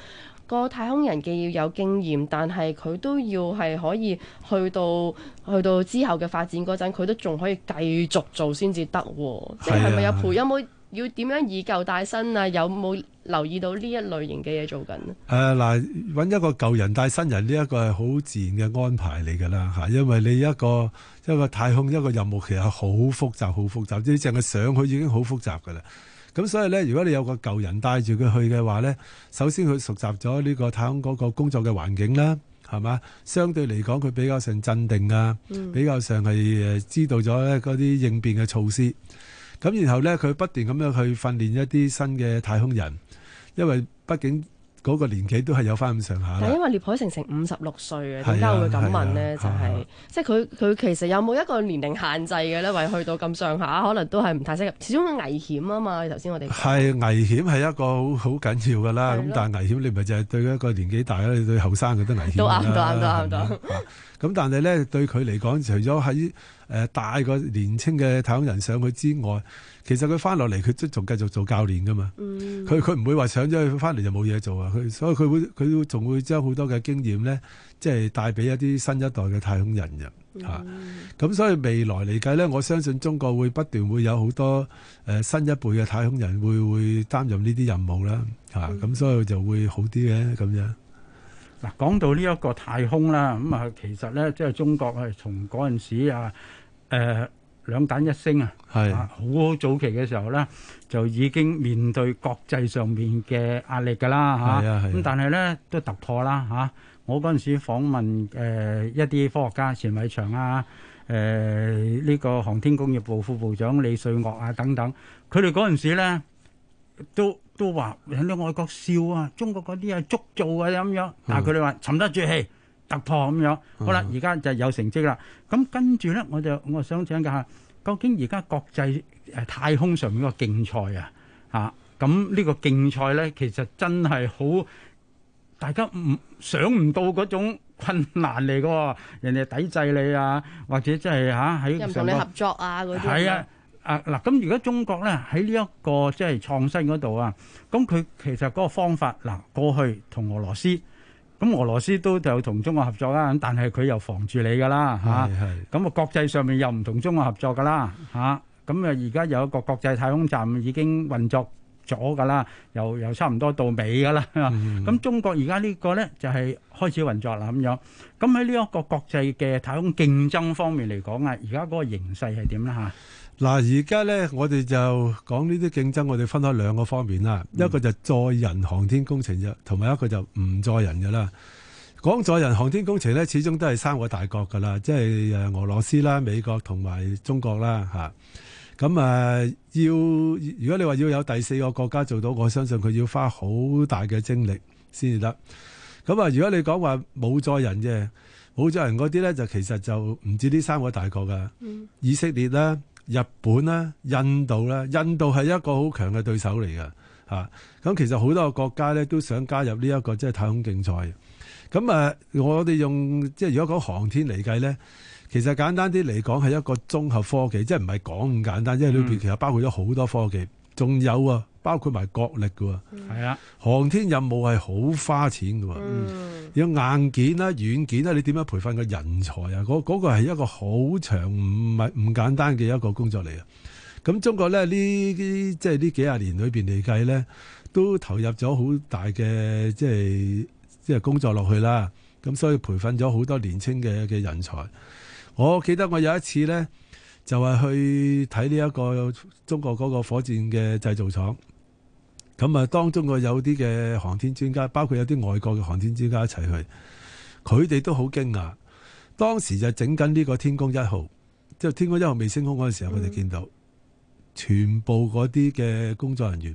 S14: 個太空人既要有經驗，但係佢都要係可以去到之後嘅發展嗰陣，佢都仲可以繼續做先至得喎。即係咪有冇要點樣以舊帶新啊？有冇留意到呢一類型嘅嘢做緊呢？
S7: 嗱，揾一個舊人帶新人呢一個係好自然嘅安排嚟㗎啦嚇，因為你一個太空一個任務其實好複雜，好複雜，你淨係上去已經好複雜㗎啦。咁所以咧，如果你有個舊人帶住佢去嘅話咧，首先佢熟習咗呢個太空嗰個工作嘅環境啦，係嘛？相對嚟講，佢比較上鎮定啊，比較上係知道咗咧嗰啲應變嘅措施。咁然後咧，佢不斷咁樣去訓練一啲新嘅太空人，因為畢竟嗰個年紀都係有翻咁上下。
S14: 但因為聶海成56歲嘅，點解會咁問呢？就係即係佢其實有冇一個年齡限制嘅咧？為去到咁上下，可能都係唔太適合。始終危險啊嘛，頭先我哋
S7: 係危險係一個好緊要㗎啦。咁但係危險你咪就係對一個年紀大啦，你對後生嘅都危險。都啱。咁但係咧，對佢嚟講，除咗喺帶個年青嘅太空人上去之外，其實佢翻落嚟佢都仲繼續做教練噶嘛。佢唔會話上咗去翻嚟就冇嘢做啊。所以佢仲會將好多嘅經驗咧，即係帶俾一啲新一代嘅太空人嘅嚇。咁所以未來嚟計咧，我相信中國會不斷會有好多新一輩嘅太空人會擔任呢啲任務啦嚇。咁所以就會好啲嘅咁樣。
S15: 嗱，講到呢一個太空啦，咁啊，其實咧，即係中國係從嗰陣時啊，兩彈一星啊，好早期嘅時候咧，就已經面對國際上面嘅壓力㗎啦嚇。咁但係咧都突破啦嚇。我嗰陣時訪問一啲科學家，錢偉祥啊，呢個航天工業部副部長李瑞岳啊等等，佢哋嗰陣時咧都話喺啲外國笑啊，中國嗰啲係捉做啊咁樣，但係佢哋話沉得住氣，突破咁樣。好啦，而家就有成績啦。咁跟住咧，我想請教下，究竟而家國際太空上面個競賽啊，咁呢個競賽咧，其實真係好，大家想唔到嗰種困難嚟㗎喎，人哋抵制你啊，或者即係喺
S14: 同你合作啊嗰啲。
S15: 係啊。嗱，咁如果中國咧喺呢一個即係創新嗰度啊，咁佢其實嗰個方法過去同俄羅斯，咁俄羅斯都有同中國合作啦，但係佢又防住你㗎啦嚇，咁啊國際上面又唔同中國合作㗎啦嚇，咁啊而家有一個國際太空站已經運作咗㗎啦，又差唔多到尾㗎啦，咁中國而家呢個咧就係開始運作啦咁樣，咁喺呢一個國際嘅太空競爭方面嚟講啊，而家嗰個形勢係點咧嚇？
S7: 嗱，而家咧，我哋就講呢啲競爭，我哋分開兩個方面啦。一個就載人航天工程啫，同埋一個就唔載人嘅啦。講載人航天工程咧，始終都係三個大國噶啦，即係俄羅斯啦、美國同埋中國啦嚇。咁如果你話要有第四個國家做到，我相信佢要花好大嘅精力先至得。咁啊，如果你講話冇載人嘅，冇載人嗰啲咧，就其實就唔止呢三個大國噶，以色列啦、日本啦、印度啦，印度係一個好強嘅對手嚟㗎嚇。咁其實好多個國家咧都想加入呢一個即係太空競賽。咁我哋用即係如果講航天嚟計咧，其實簡單啲嚟講係一個綜合科技，即係唔係講咁簡單，因為裏邊其實包括咗好多科技，仲有包括埋國力㗎。係啊，航天任務係好花錢㗎。有硬件啦、軟件啦，你點樣培訓個人才啊？嗰個係一個好長唔簡單嘅一個工作嚟嘅。咁中國咧即係呢幾廿年裏邊嚟計咧，都投入咗好大嘅即係工作落去啦。咁所以培訓咗好多年青嘅人才。我記得我有一次咧，就係去睇呢一個中國嗰個火箭嘅製造廠。咁當中有啲嘅航天專家，包括有啲外國嘅航天專家一齊去，佢哋都好驚訝。當時就整緊呢個天宮1號，即係天宮1號未升空嗰陣時候，我哋見到全部嗰啲嘅工作人員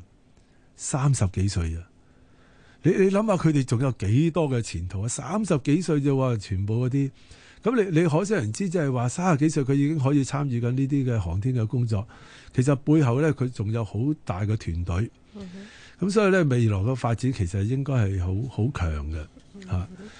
S7: 30幾歲啊！你諗下佢哋仲有幾多嘅前途啊？30幾歲啫喎，全部嗰啲。咁你可想而知，即係話30幾歲佢已經可以參與緊呢啲嘅航天嘅工作。其實背後咧，佢仲有好大嘅團隊。咁所以咧，未來嘅發展其實應該係好強嘅嚇。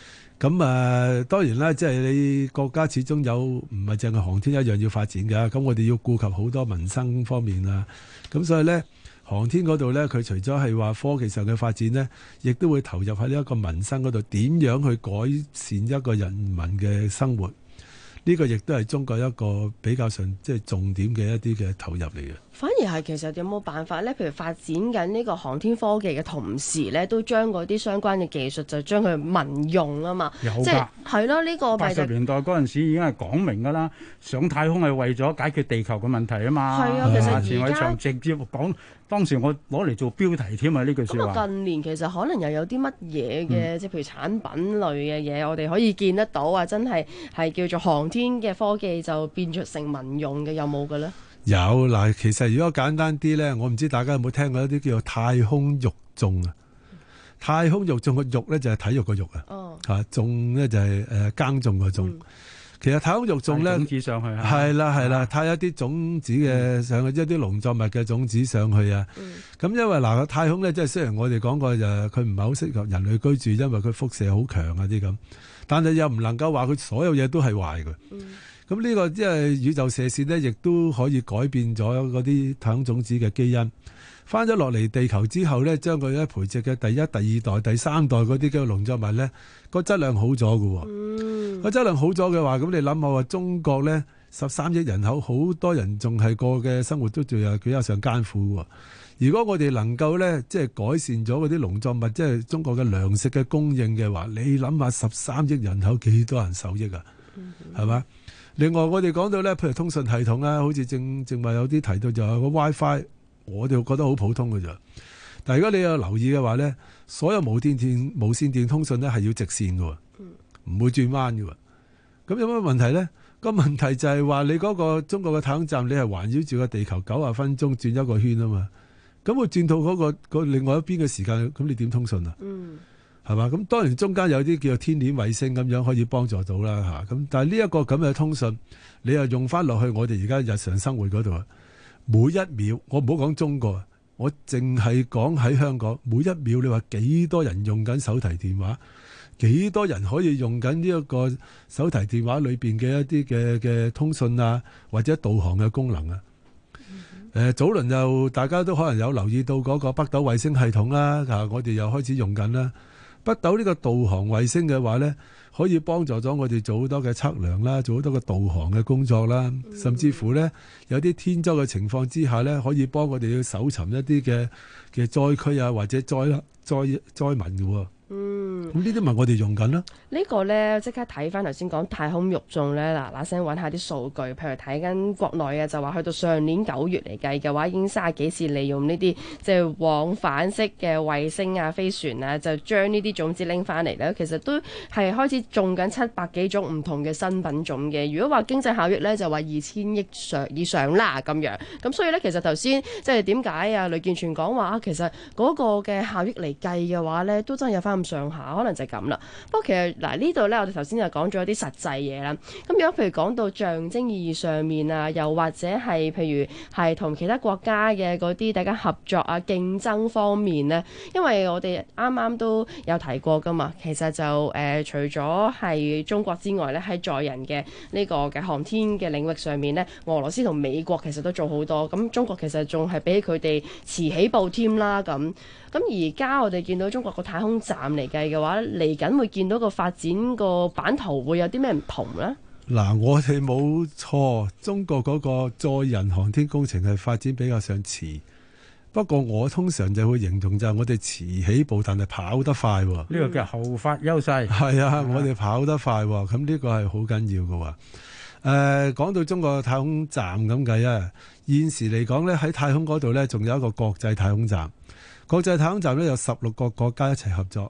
S7: 咁當然啦，即係你國家始終有唔係淨係航天一樣要發展㗎，咁我哋要顧及好多民生方面啦。咁所以咧，航天嗰度咧，佢除咗係話科技上嘅發展咧，亦都會投入喺呢一個民生嗰度，點樣去改善一個人民嘅生活。呢個亦都係中國一個比較上即係重點嘅一啲嘅投入嚟嘅。
S14: 反而係其實有冇辦法咧？譬如發展緊呢個航天科技嘅同時咧，都將嗰啲相關嘅技術就將佢民用啊嘛。
S15: 有㗎，
S14: 即係係咯，呢個
S15: 80年代嗰陣時已經係講明㗎啦，上太空係為咗解決地球嘅問題啊嘛。
S14: 係啊，其實
S15: 錢偉長直接講，當時我攞嚟做標題添啊！呢句説話。
S14: 咁近年其實可能又有啲乜嘢嘅，即係譬如產品類嘅嘢，我哋可以見得到啊！真係叫做航天嘅科技就變咗成民用嘅，有冇嘅咧？
S7: 有嗱，其實如果簡單啲咧，我唔知大家有冇聽過一啲叫做太空育種啊。太空育種個育咧就係體育個育啊，嚇種咧就係耕種個種。其實太空育種咧，
S15: 種子上去
S7: 係啦，太一啲種子嘅上去，一啲農作物嘅種子上去啊。咁因為嗱，太空咧，即係雖然我哋講過就佢唔係好適合人類居住，因為佢輻射好強啊啲咁，但係又唔能夠話佢所有嘢都係壞嘅。咁呢個即係宇宙射線呢，亦都可以改變咗嗰啲太空種子嘅基因。翻咗落嚟地球之後呢，將佢咧培植嘅第一、第二代、第三代嗰啲嘅農作物呢，個質量好咗嘅。個質量好咗嘅話，咁你諗下話中國呢13億人口，好多人仲係過嘅生活都仲係比較上艱苦喎。如果我哋能夠呢，即係改善咗嗰啲農作物，即係中國嘅糧食嘅供應嘅話，你諗下13億人口幾多人受益啊？係嘛？另外我哋講到咧，譬如通訊系統啦，好似正話有啲提到就係個 WiFi， 我哋覺得好普通嘅咋。但係如果你有留意嘅話咧，所有無線電通訊咧係要直線嘅，唔會轉彎嘅。咁有乜問題咧？個問題就係話你嗰個中國嘅太空站，你係環繞住個地球90分鐘轉一個圈啊嘛。咁我轉到嗰個另外一邊嘅時間，咁你點通訊啊？係嘛？咁當然中間有啲叫做天鏈衛星咁樣可以幫助到啦嚇。咁但係呢一個咁嘅通訊，你又用翻落去我哋而家日常生活嗰度啊，每一秒我唔好講中國，我淨係講喺香港，每一秒你話幾多人用緊手提電話，幾多人可以用緊呢一個手提電話裏邊嘅一啲嘅通訊啊，或者導航嘅功能啊？早輪又大家都可能有留意到嗰個北斗衛星系統啦，我哋又開始用緊啦。北斗呢個導航衛星嘅話呢，可以幫助咗我哋做好多嘅測量啦，做好多嘅導航嘅工作啦，甚至乎呢，有啲天災嘅情況之下呢，可以幫我哋去搜尋一啲嘅災區啊，或者災民嘅喎。咁呢啲咪我哋用緊啦。
S14: 呢個呢，即刻睇翻頭先講太空育種呢，嗱聲揾下啲數據，譬如睇緊國內嘅就話去到上年9月嚟計嘅話，已經30幾次利用呢啲即係往返式嘅衛星啊、飛船啊，就將呢啲種子拎翻嚟呢，其實都係開始種緊700幾種唔同嘅新品種嘅。如果話經濟效益呢，就話2000億以上啦咁樣。咁所以呢，其實頭先即係點解啊？呂建全講話其實嗰個嘅效益嚟計嘅話呢，都真係有翻咁上下，可能就係咁啦。不過其實嗱呢度呢，我哋頭先就講咗一啲實際嘢啦。咁如果譬如講到象徵意義上面啊，又或者係譬如係同其他國家嘅嗰啲大家合作啊、競爭方面呢，因為我哋啱啱都有提過噶嘛，其實就除咗係中國之外呢，喺載人嘅呢個嘅航天嘅領域上面呢，俄羅斯同美國其實都做好多。咁中國其實仲係比佢哋遲起步添啦。咁而家我哋見到中國個太空站嚟計嘅話，嚟緊會見到個發展個版圖會有啲咩唔同呢？
S7: 嗱，我哋冇錯，中國嗰個載人航天工程係發展比較上遲。不過我通常就會形容就係我哋遲起步，但係跑得快。呢
S15: 個叫後發優勢。
S7: 係啊，我哋跑得快，咁呢個係好緊要嘅。講到中國太空站咁計啊，現時嚟講呢，喺太空嗰度呢，仲有一個國際太空站。國際太空站呢，有16個國家一齊合作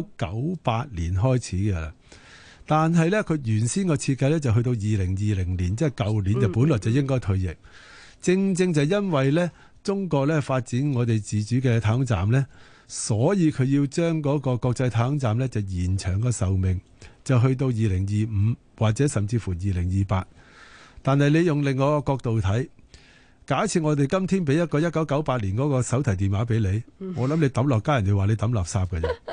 S7: ，1998年開始嘅啦。但係呢，佢原先個設計呢，就去到2020年，即係舊年就本來就應該退役。正正就因為呢，中國呢發展我哋自主嘅太空站呢，所以佢要將嗰個國際太空站呢，就延長個壽命，就去到2025或者甚至乎2028。但係你用另外一個角度睇，假設我哋今天俾一個1998年嗰個手提電話俾你，我諗你抌落街，人哋話你抌垃圾嘅啫。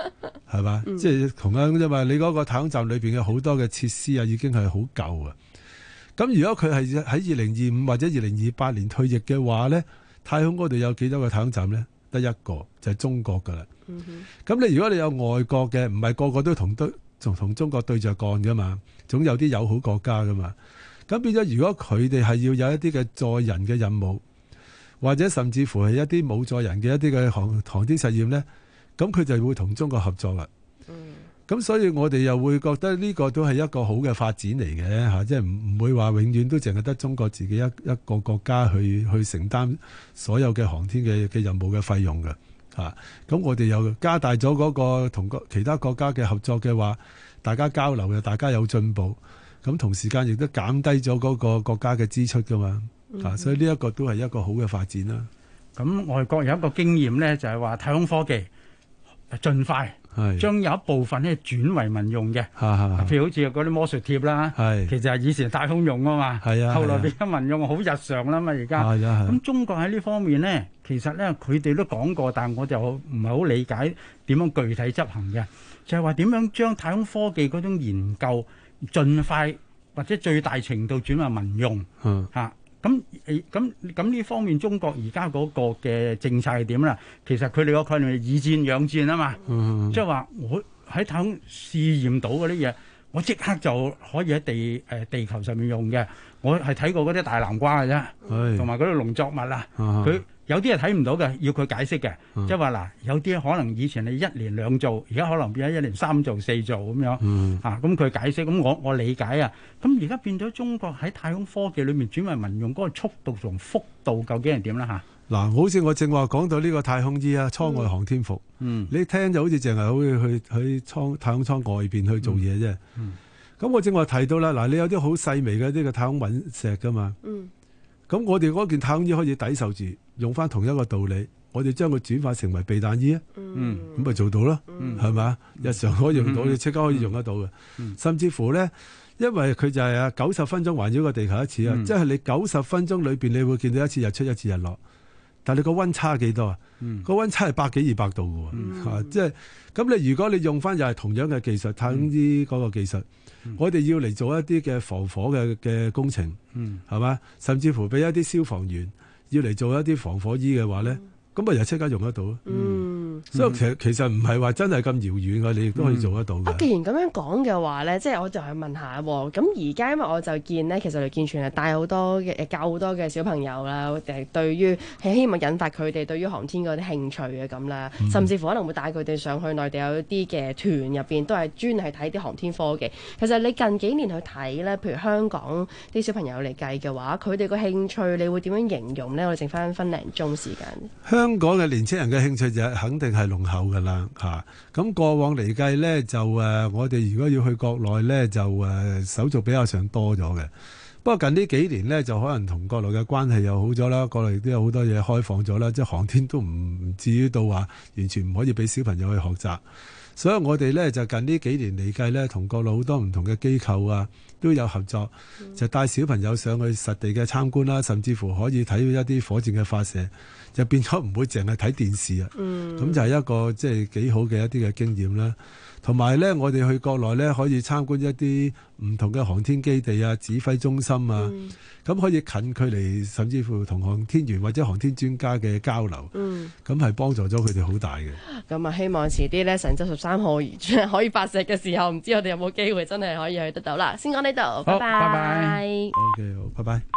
S7: 係嘛？即係同樣啫嘛。你嗰個太空站裏邊嘅好多嘅設施啊，已經係好舊啊。咁如果佢係喺2025或者2028年退役嘅話咧，太空嗰度有幾多個太空站咧？得一個，就係中國噶啦。咁你如果你有外國嘅，唔係個個都同中國對着幹噶嘛，總有啲友好國家噶嘛。咁變咗，如果佢哋係要有一啲嘅載人嘅任務，或者甚至乎係一啲冇載人嘅一啲嘅航天實驗咧，咁佢就會同中國合作啦。咁所以我哋又會覺得呢個都係一個好嘅發展嚟嘅嚇，即係唔會話永遠都淨係得中國自己一個國家去承擔所有嘅航天嘅任務嘅費用嘅嚇。咁我哋又加大咗嗰個同其他國家嘅合作嘅話，大家交流又大家有進步，咁同時間亦都減低咗嗰個國家嘅支出噶嘛嚇，所以呢一個都係一個好嘅發展啦。
S15: 咁外國有一個經驗咧，就係話太空科技盡快將有一部分咧轉為民用嘅，譬如好似嗰啲魔術貼啦，其實係以前太空用啊嘛，後來變咗民用，好日常啦嘛而家。咁中國喺呢方面咧，其實咧佢哋都講過，但係我就唔係好理解點樣具體執行嘅，就係話點樣將太空科技嗰種研究盡快或者最大程度轉為民用嚇。咁呢方面，中國而家嗰個嘅政策係點啦？其實佢哋個概念係以戰養戰啊嘛，即係話我喺太空試驗到嗰啲嘢，我即刻就可以喺地球上面用嘅。我係睇過嗰啲大南瓜嘅啫，同埋嗰啲農作物啊，佢有啲係睇唔到嘅，要佢解釋嘅，即係話嗱，有啲可能以前係1年2做，而家可能變咗1年3做4做咁樣，咁佢解釋，咁我理解啊。咁而家變咗中國喺太空科技裏面轉為民用嗰個速度同幅度究竟係點啦嚇？
S7: 嗱，好似我正話講到呢個太空衣啊，艙外航天服，你聽就好似淨係好似去太空艙外邊去做嘢啫。咁我正話提到啦，嗱，你有啲好細微嘅呢個太空隕石噶嘛，咁我哋嗰件太空衣可以抵受住，用翻同一個道理，我哋將佢轉化成為避彈衣啊，咁咪做到咯，係咪？日常可以用到，你即刻可以用得到嘅，甚至乎咧，因為佢就係90分鐘環繞個地球一次啊，即係你90分鐘裏邊你會見到一次日出一次日落，但係你個溫差幾多啊？個溫差係100幾200度嘅喎，即係咁你如果你用翻又係同樣嘅技術，太空衣嗰個技術。我哋要嚟做一啲嘅防火嘅工程，係嘛？甚至乎俾一啲消防員要嚟做一啲防火衣嘅話咧，咁咪又即刻用得到咯。所以其實唔係話真係咁遙遠嘅，你亦都可以做得到嘅。
S14: 既然咁樣講嘅話咧，即係我就係問下喎。咁而家因為我就見咧，其實雷健全係帶好多嘅教好多嘅小朋友啦，對於係希望引發佢哋對於航天嗰啲興趣嘅咁啦，甚至乎可能會帶佢哋上去內地有啲嘅團入邊，都係專係睇啲航天科技。其實你近幾年去睇咧，譬如香港啲小朋友嚟計嘅話，佢哋個興趣你會點樣形容咧？我哋剩翻分零鐘時間。
S7: 香港嘅年輕人嘅興趣就肯定係濃厚㗎啦嚇。咁過往嚟計咧，就我哋如果要去國內咧，就手續比較上多咗嘅。不過近呢幾年咧，就可能同國內嘅關係又好咗啦，國內亦都有好多嘢開放咗啦，即係航天都唔至於到話完全唔可以俾小朋友去學習。所以我哋咧就近呢幾年嚟計咧，同國內好多唔同嘅機構啊都有合作，就帶小朋友上去實地嘅參觀啦，甚至乎可以睇一啲火箭嘅發射，就變咗唔會淨係睇電視啊。咁就係一個即係幾好嘅一啲嘅經驗啦。同埋咧，我哋去國內咧可以參觀一啲唔同嘅航天基地啊、指揮中心啊，咁可以近距離，甚至乎同航天員或者航天專家嘅交流，咁係幫助咗佢哋好大嘅。
S14: 咁啊，希望遲啲咧神舟13號可以發射嘅時候，唔知我哋有冇機會真係可以去得到啦。先講呢度，拜拜。
S7: 拜拜。OK， 好，拜拜。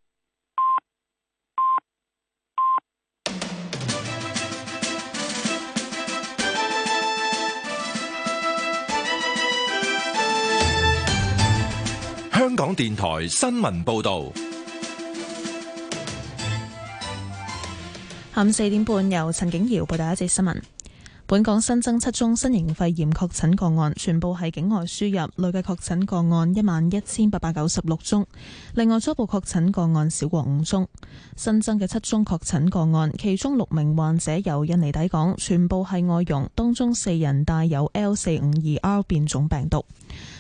S4: 香港電台新聞報道，
S1: 下午4點半由陳景瑤報道一節新聞。本港新增7宗新型肺炎確診個案，全部係境外輸入，累計確診個案11896宗。另外初步確診個案少過5宗。新增嘅7宗確診個案，其中6名患者由印尼抵港，全部係外傭，當中4人帶有 L452R 變種病毒。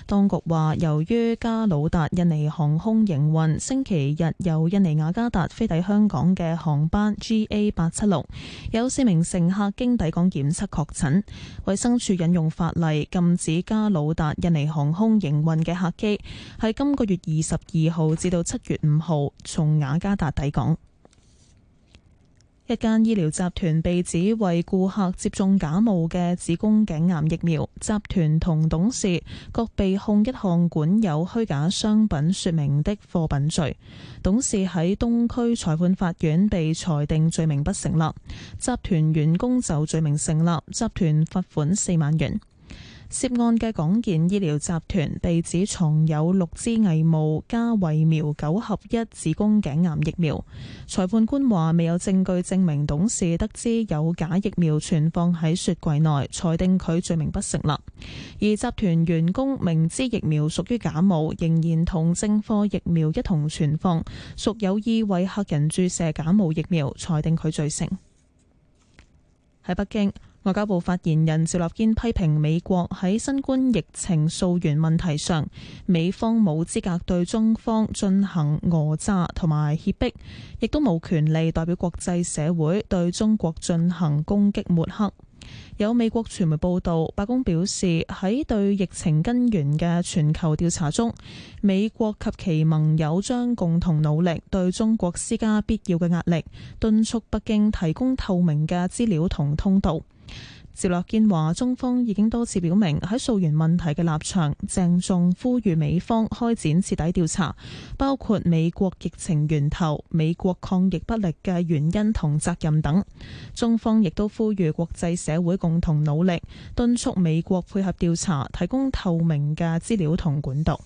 S1: 當局話，由於加魯達印尼航空營運星期日由印尼雅加達飛抵香港嘅航班 GA876，有4名乘客經抵港檢測確診。衛生署引用法例禁止加魯達印尼航空營運嘅客機喺今個月22號至到7月5號從雅加達抵港。一間醫療集團被指為顧客接種假冒嘅子宮頸癌疫苗，集團同董事各被控一項管有虛假商品說明的貨品罪。董事喺東區裁判法院被裁定罪名不成立，集團員工就罪名成立，集團罰款4萬元。涉案嘅港健醫療集團被指藏有6支偽冒加衛苗9合1子宮頸癌疫苗。裁判官話未有證據證明董事得知有假疫苗存放喺雪櫃內，裁定佢罪名不成立。而集團員工明知疫苗屬於假冒，仍然同正貨疫苗一同存放，屬有意為客人注射假冒疫苗，裁定佢罪成。喺北京，外交部發言人趙立堅批評美國喺新冠疫情溯源問題上，美方冇資格對中方進行訛詐同埋脅迫，亦都冇權利代表國際社會對中國進行攻擊抹黑。有美國傳媒報道，白宮表示喺對疫情根源嘅全球調查中，美國及其盟友將共同努力對中國施加必要嘅壓力，敦促北京提供透明嘅資料同通道。趙立堅話，中方已經多次表明喺溯源問題嘅立場，鄭重呼籲美方開展徹底調查，包括美國疫情源頭、美國抗疫不力嘅原因同責任等。中方亦都呼籲國際社會共同努力，敦促美國配合調查，提供透明嘅資料同管道。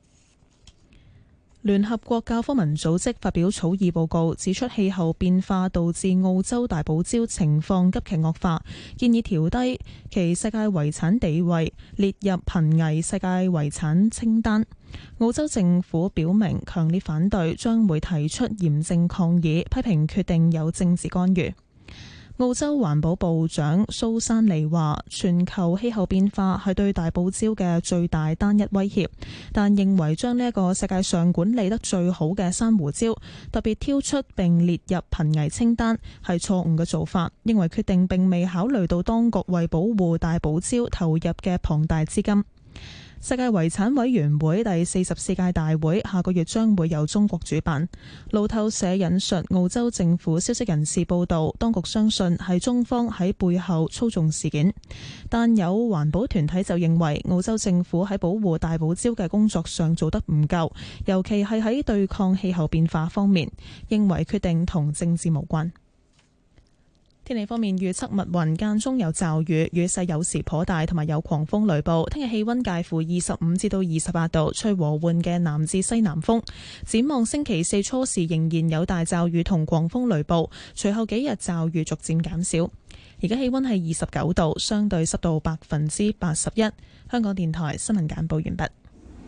S1: 聯合國教科文組織發表草擬報告，指出氣候變化導致澳洲大堡礁情況急劇惡化，建議調低其世界遺產地位，列入瀕危世界遺產清單。澳洲政府表明強烈反對，將會提出嚴正抗議，批評決定有政治干預。澳洲環保部長蘇珊妮話，全球氣候變化係對大堡礁嘅最大單一威脅，但認為將呢一個世界上管理得最好嘅珊瑚礁特別挑出並列入瀕危清單係錯誤嘅做法，認為決定並未考慮到當局為保護大堡礁投入嘅龐大資金。世界遺產委員會第44屆大會下個月將會由中國主辦。路透社引述澳洲政府消息人士報道，當局相信係中方喺背後操縱事件，但有環保團體就認為澳洲政府喺保護大堡礁嘅工作上做得唔夠，尤其係喺對抗氣候變化方面，認為決定同政治無關。天氣方面，預測密雲間中有驟雨，雨勢有時頗大，同埋有狂風雷暴。聽日氣溫介乎25至到28度，吹和緩嘅南至西南風。展望星期四初時仍然有大驟雨同狂風雷暴，隨後幾日驟雨逐漸減少。而家氣溫係29度，相對濕度81%。香港電台新聞簡報完畢。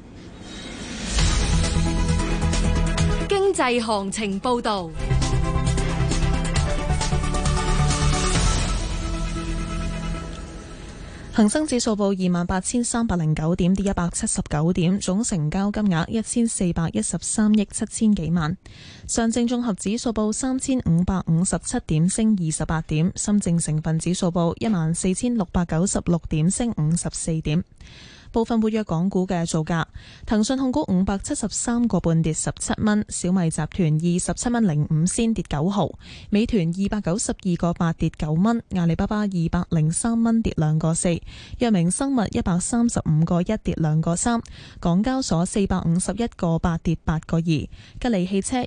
S10: 經濟行情報道。
S1: 恒生指數報28,309點，跌179點，總成交金額1413億7000幾萬。上證綜合指數報3557點，升28點。深證成分指數報14696點，升54點。部分活躍港股嘅造價：騰訊控股573個半跌17蚊，小米集團27蚊05仙跌9毫，美團292個8跌9蚊，阿里巴巴203蚊跌2個4，藥明生物135個1跌2個3，港交所451個8跌8個2，吉利汽車